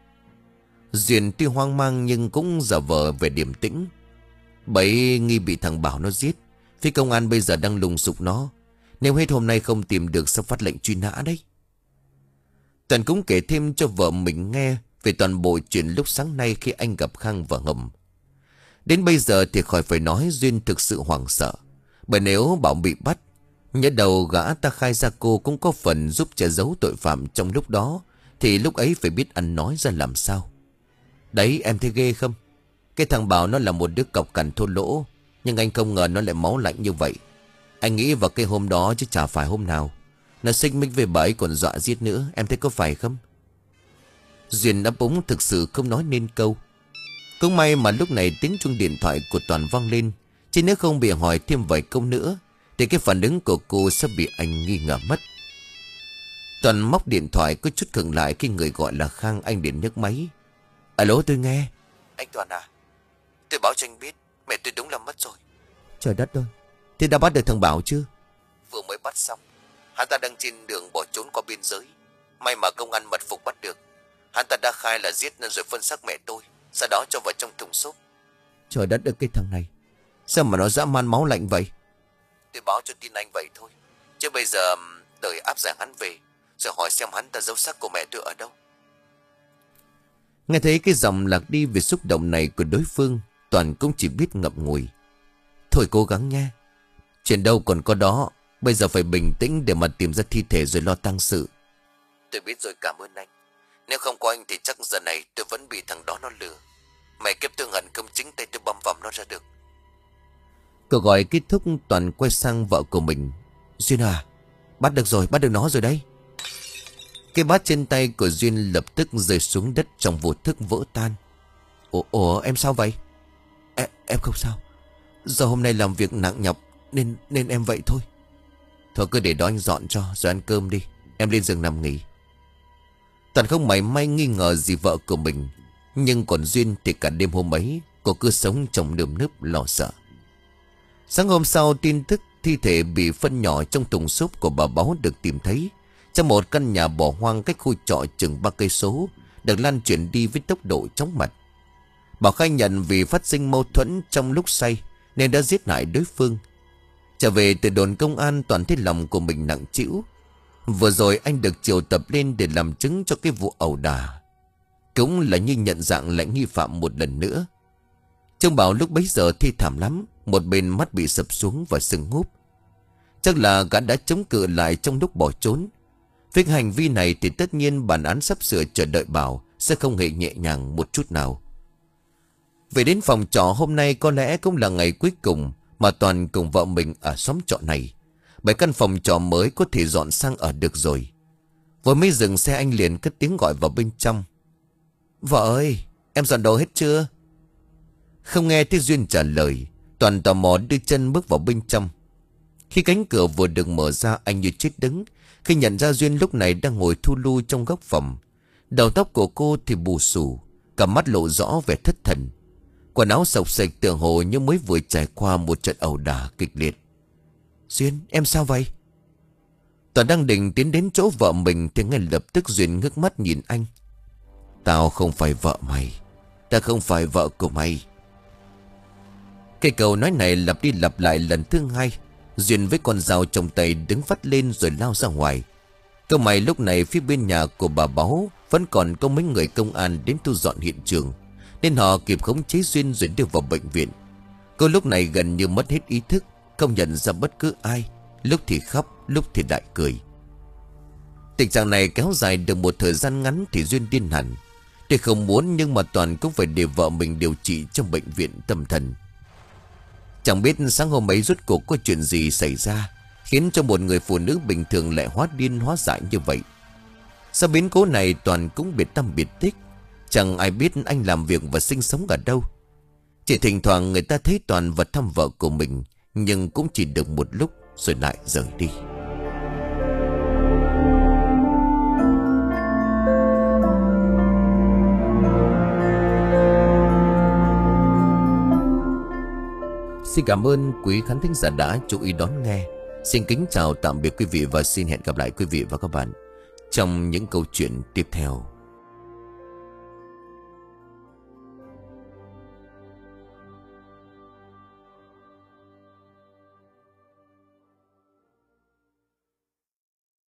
Duyên tuy hoang mang nhưng cũng giả vờ về điềm tĩnh. Bà ấy nghi bị thằng Bảo nó giết. Phía công an bây giờ đang lùng sục nó. Nếu hết hôm nay không tìm được sẽ phát lệnh truy nã đấy. Toàn cũng kể thêm cho vợ mình nghe về toàn bộ chuyện lúc sáng nay khi anh gặp Khang và Hồng. Đến bây giờ thì khỏi phải nói Duyên thực sự hoảng sợ. Bởi nếu Bảo bị bắt, nhớ đầu gã ta khai ra cô cũng có phần giúp che giấu tội phạm trong lúc đó, thì lúc ấy phải biết ăn nói ra làm sao. Đấy em thấy ghê không? Cái thằng Bảo nó là một đứa cọc cằn thô lỗ, nhưng anh không ngờ nó lại máu lạnh như vậy. Anh nghĩ vào cái hôm đó chứ chả phải hôm nào. Nó xích mích về bà ấy còn dọa giết nữa. Em thấy có phải không? Duyên ấp úng thực sự không nói nên câu. Cũng may mà lúc này tiếng chuông điện thoại của Toàn vang lên. Chứ nếu không bị hỏi thêm vài câu nữa thì cái phản ứng của cô sẽ bị anh nghi ngờ mất. Toàn móc điện thoại có chút khựng lại khi người gọi là Khang. Anh điện nhấc máy. Alo, tôi nghe. Anh Toàn à, tôi báo cho anh biết mẹ tôi đúng là mất rồi. Trời đất ơi, thế đã bắt được thằng Bảo chưa? Vừa mới bắt xong. Hắn ta đang trên đường bỏ trốn qua biên giới. May mà công an mật phục bắt được. Hắn ta đã khai là giết nên rồi phân xác mẹ tôi, sau đó cho vào trong thùng xốp. Trời đất ơi, cái thằng này sao mà nó dã man máu lạnh vậy? Tôi báo cho tin anh vậy thôi, chứ bây giờ đợi áp giải hắn về rồi hỏi xem hắn ta giấu xác của mẹ tôi ở đâu. Nghe thấy cái giọng lạc đi vì xúc động này của đối phương, Toàn cũng chỉ biết ngậm ngùi. Thôi cố gắng nha, chuyện đâu còn có đó. Bây giờ phải bình tĩnh để mà tìm ra thi thể rồi lo tang sự. Tôi biết rồi, cảm ơn anh. Nếu không có anh thì chắc giờ này tôi vẫn bị thằng đó nó lừa. Mẹ kiếp tôi hận không chính tay tôi băm vằm nó ra được. Cuộc gọi kết thúc, Toàn quay sang vợ của mình. Duyên à, bắt được rồi, bắt được nó rồi đấy. Cái bát trên tay của Duyên lập tức rơi xuống đất trong vô thức vỡ tan. Ủa, ủa em sao vậy? E, em không sao. Giờ hôm nay làm việc nặng nhọc Nên nên em vậy thôi. Thôi cứ để đó anh dọn cho rồi ăn cơm đi. Em lên giường nằm nghỉ. Toàn không mảy may nghi ngờ gì vợ của mình. Nhưng còn Duyên thì cả đêm hôm ấy cô cứ sống trong nơm nớp lo sợ. Sáng hôm sau, tin tức thi thể bị phân nhỏ trong thùng xốp của bà Báu được tìm thấy trong một căn nhà bỏ hoang cách khu trọ chừng ba cây số, được lan truyền đi với tốc độ chóng mặt. Bảo khai nhận vì phát sinh mâu thuẫn trong lúc say nên đã giết hại đối phương. Trở về từ đồn công an, Toàn thấy lòng của mình nặng trĩu. Vừa rồi anh được triệu tập lên để làm chứng cho cái vụ ẩu đả, cũng là như nhận dạng lại nghi phạm một lần nữa. Trông Bảo lúc bấy giờ thi thảm lắm, một bên mắt bị sập xuống và sưng húp. Chắc là gã đã chống cự lại trong lúc bỏ trốn. Với hành vi này thì tất nhiên bản án sắp sửa chờ đợi Bảo sẽ không hề nhẹ nhàng một chút nào. Về đến phòng trọ hôm nay có lẽ cũng là ngày cuối cùng mà Toàn cùng vợ mình ở xóm trọ này, bởi căn phòng trọ mới có thể dọn sang ở được rồi. Vừa mới dừng xe anh liền cất tiếng gọi vào bên trong. Vợ ơi, em dọn đồ hết chưa? Không nghe thấy Duyên trả lời, Toàn tò mò đưa chân bước vào bên trong. Khi cánh cửa vừa được mở ra, anh như chết đứng khi nhận ra Duyên lúc này đang ngồi thu lu trong góc phòng. Đầu tóc của cô thì bù xù, cả mắt lộ rõ vẻ thất thần. Quần áo xộc xệch tựa hồ như mới vừa trải qua một trận ẩu đả kịch liệt. Duyên, em sao vậy? Toàn đang định tiến đến chỗ vợ mình thì ngay lập tức Duyên ngước mắt nhìn anh. Tao không phải vợ mày, ta không phải vợ của mày. Cái câu nói này lặp đi lặp lại lần thứ hai. Duyên với con dao trong tay đứng vắt lên rồi lao ra ngoài. Câu mày lúc này phía bên nhà của bà Báu vẫn còn có mấy người công an đến thu dọn hiện trường, nên họ kịp khống chế Duyên rồi đưa vào bệnh viện. Cô lúc này gần như mất hết ý thức, không nhận ra bất cứ ai, lúc thì khóc, lúc thì lại cười. Tình trạng này kéo dài được một thời gian ngắn thì Duyên điên hẳn. Thì không muốn nhưng mà Toàn cũng phải để vợ mình điều trị trong bệnh viện tâm thần. Chẳng biết sáng hôm ấy rốt cuộc có chuyện gì xảy ra khiến cho một người phụ nữ bình thường lại hóa điên hóa dại như vậy. Sau biến cố này Toàn cũng biệt tâm biệt tích. Chẳng ai biết anh làm việc và sinh sống ở đâu. Chỉ thỉnh thoảng người ta thấy Toàn vật thăm vợ của mình, nhưng cũng chỉ được một lúc rồi lại rời đi. Xin cảm ơn quý khán thính giả đã chú ý đón nghe. Xin kính chào tạm biệt quý vị và xin hẹn gặp lại quý vị và các bạn trong những câu chuyện tiếp theo.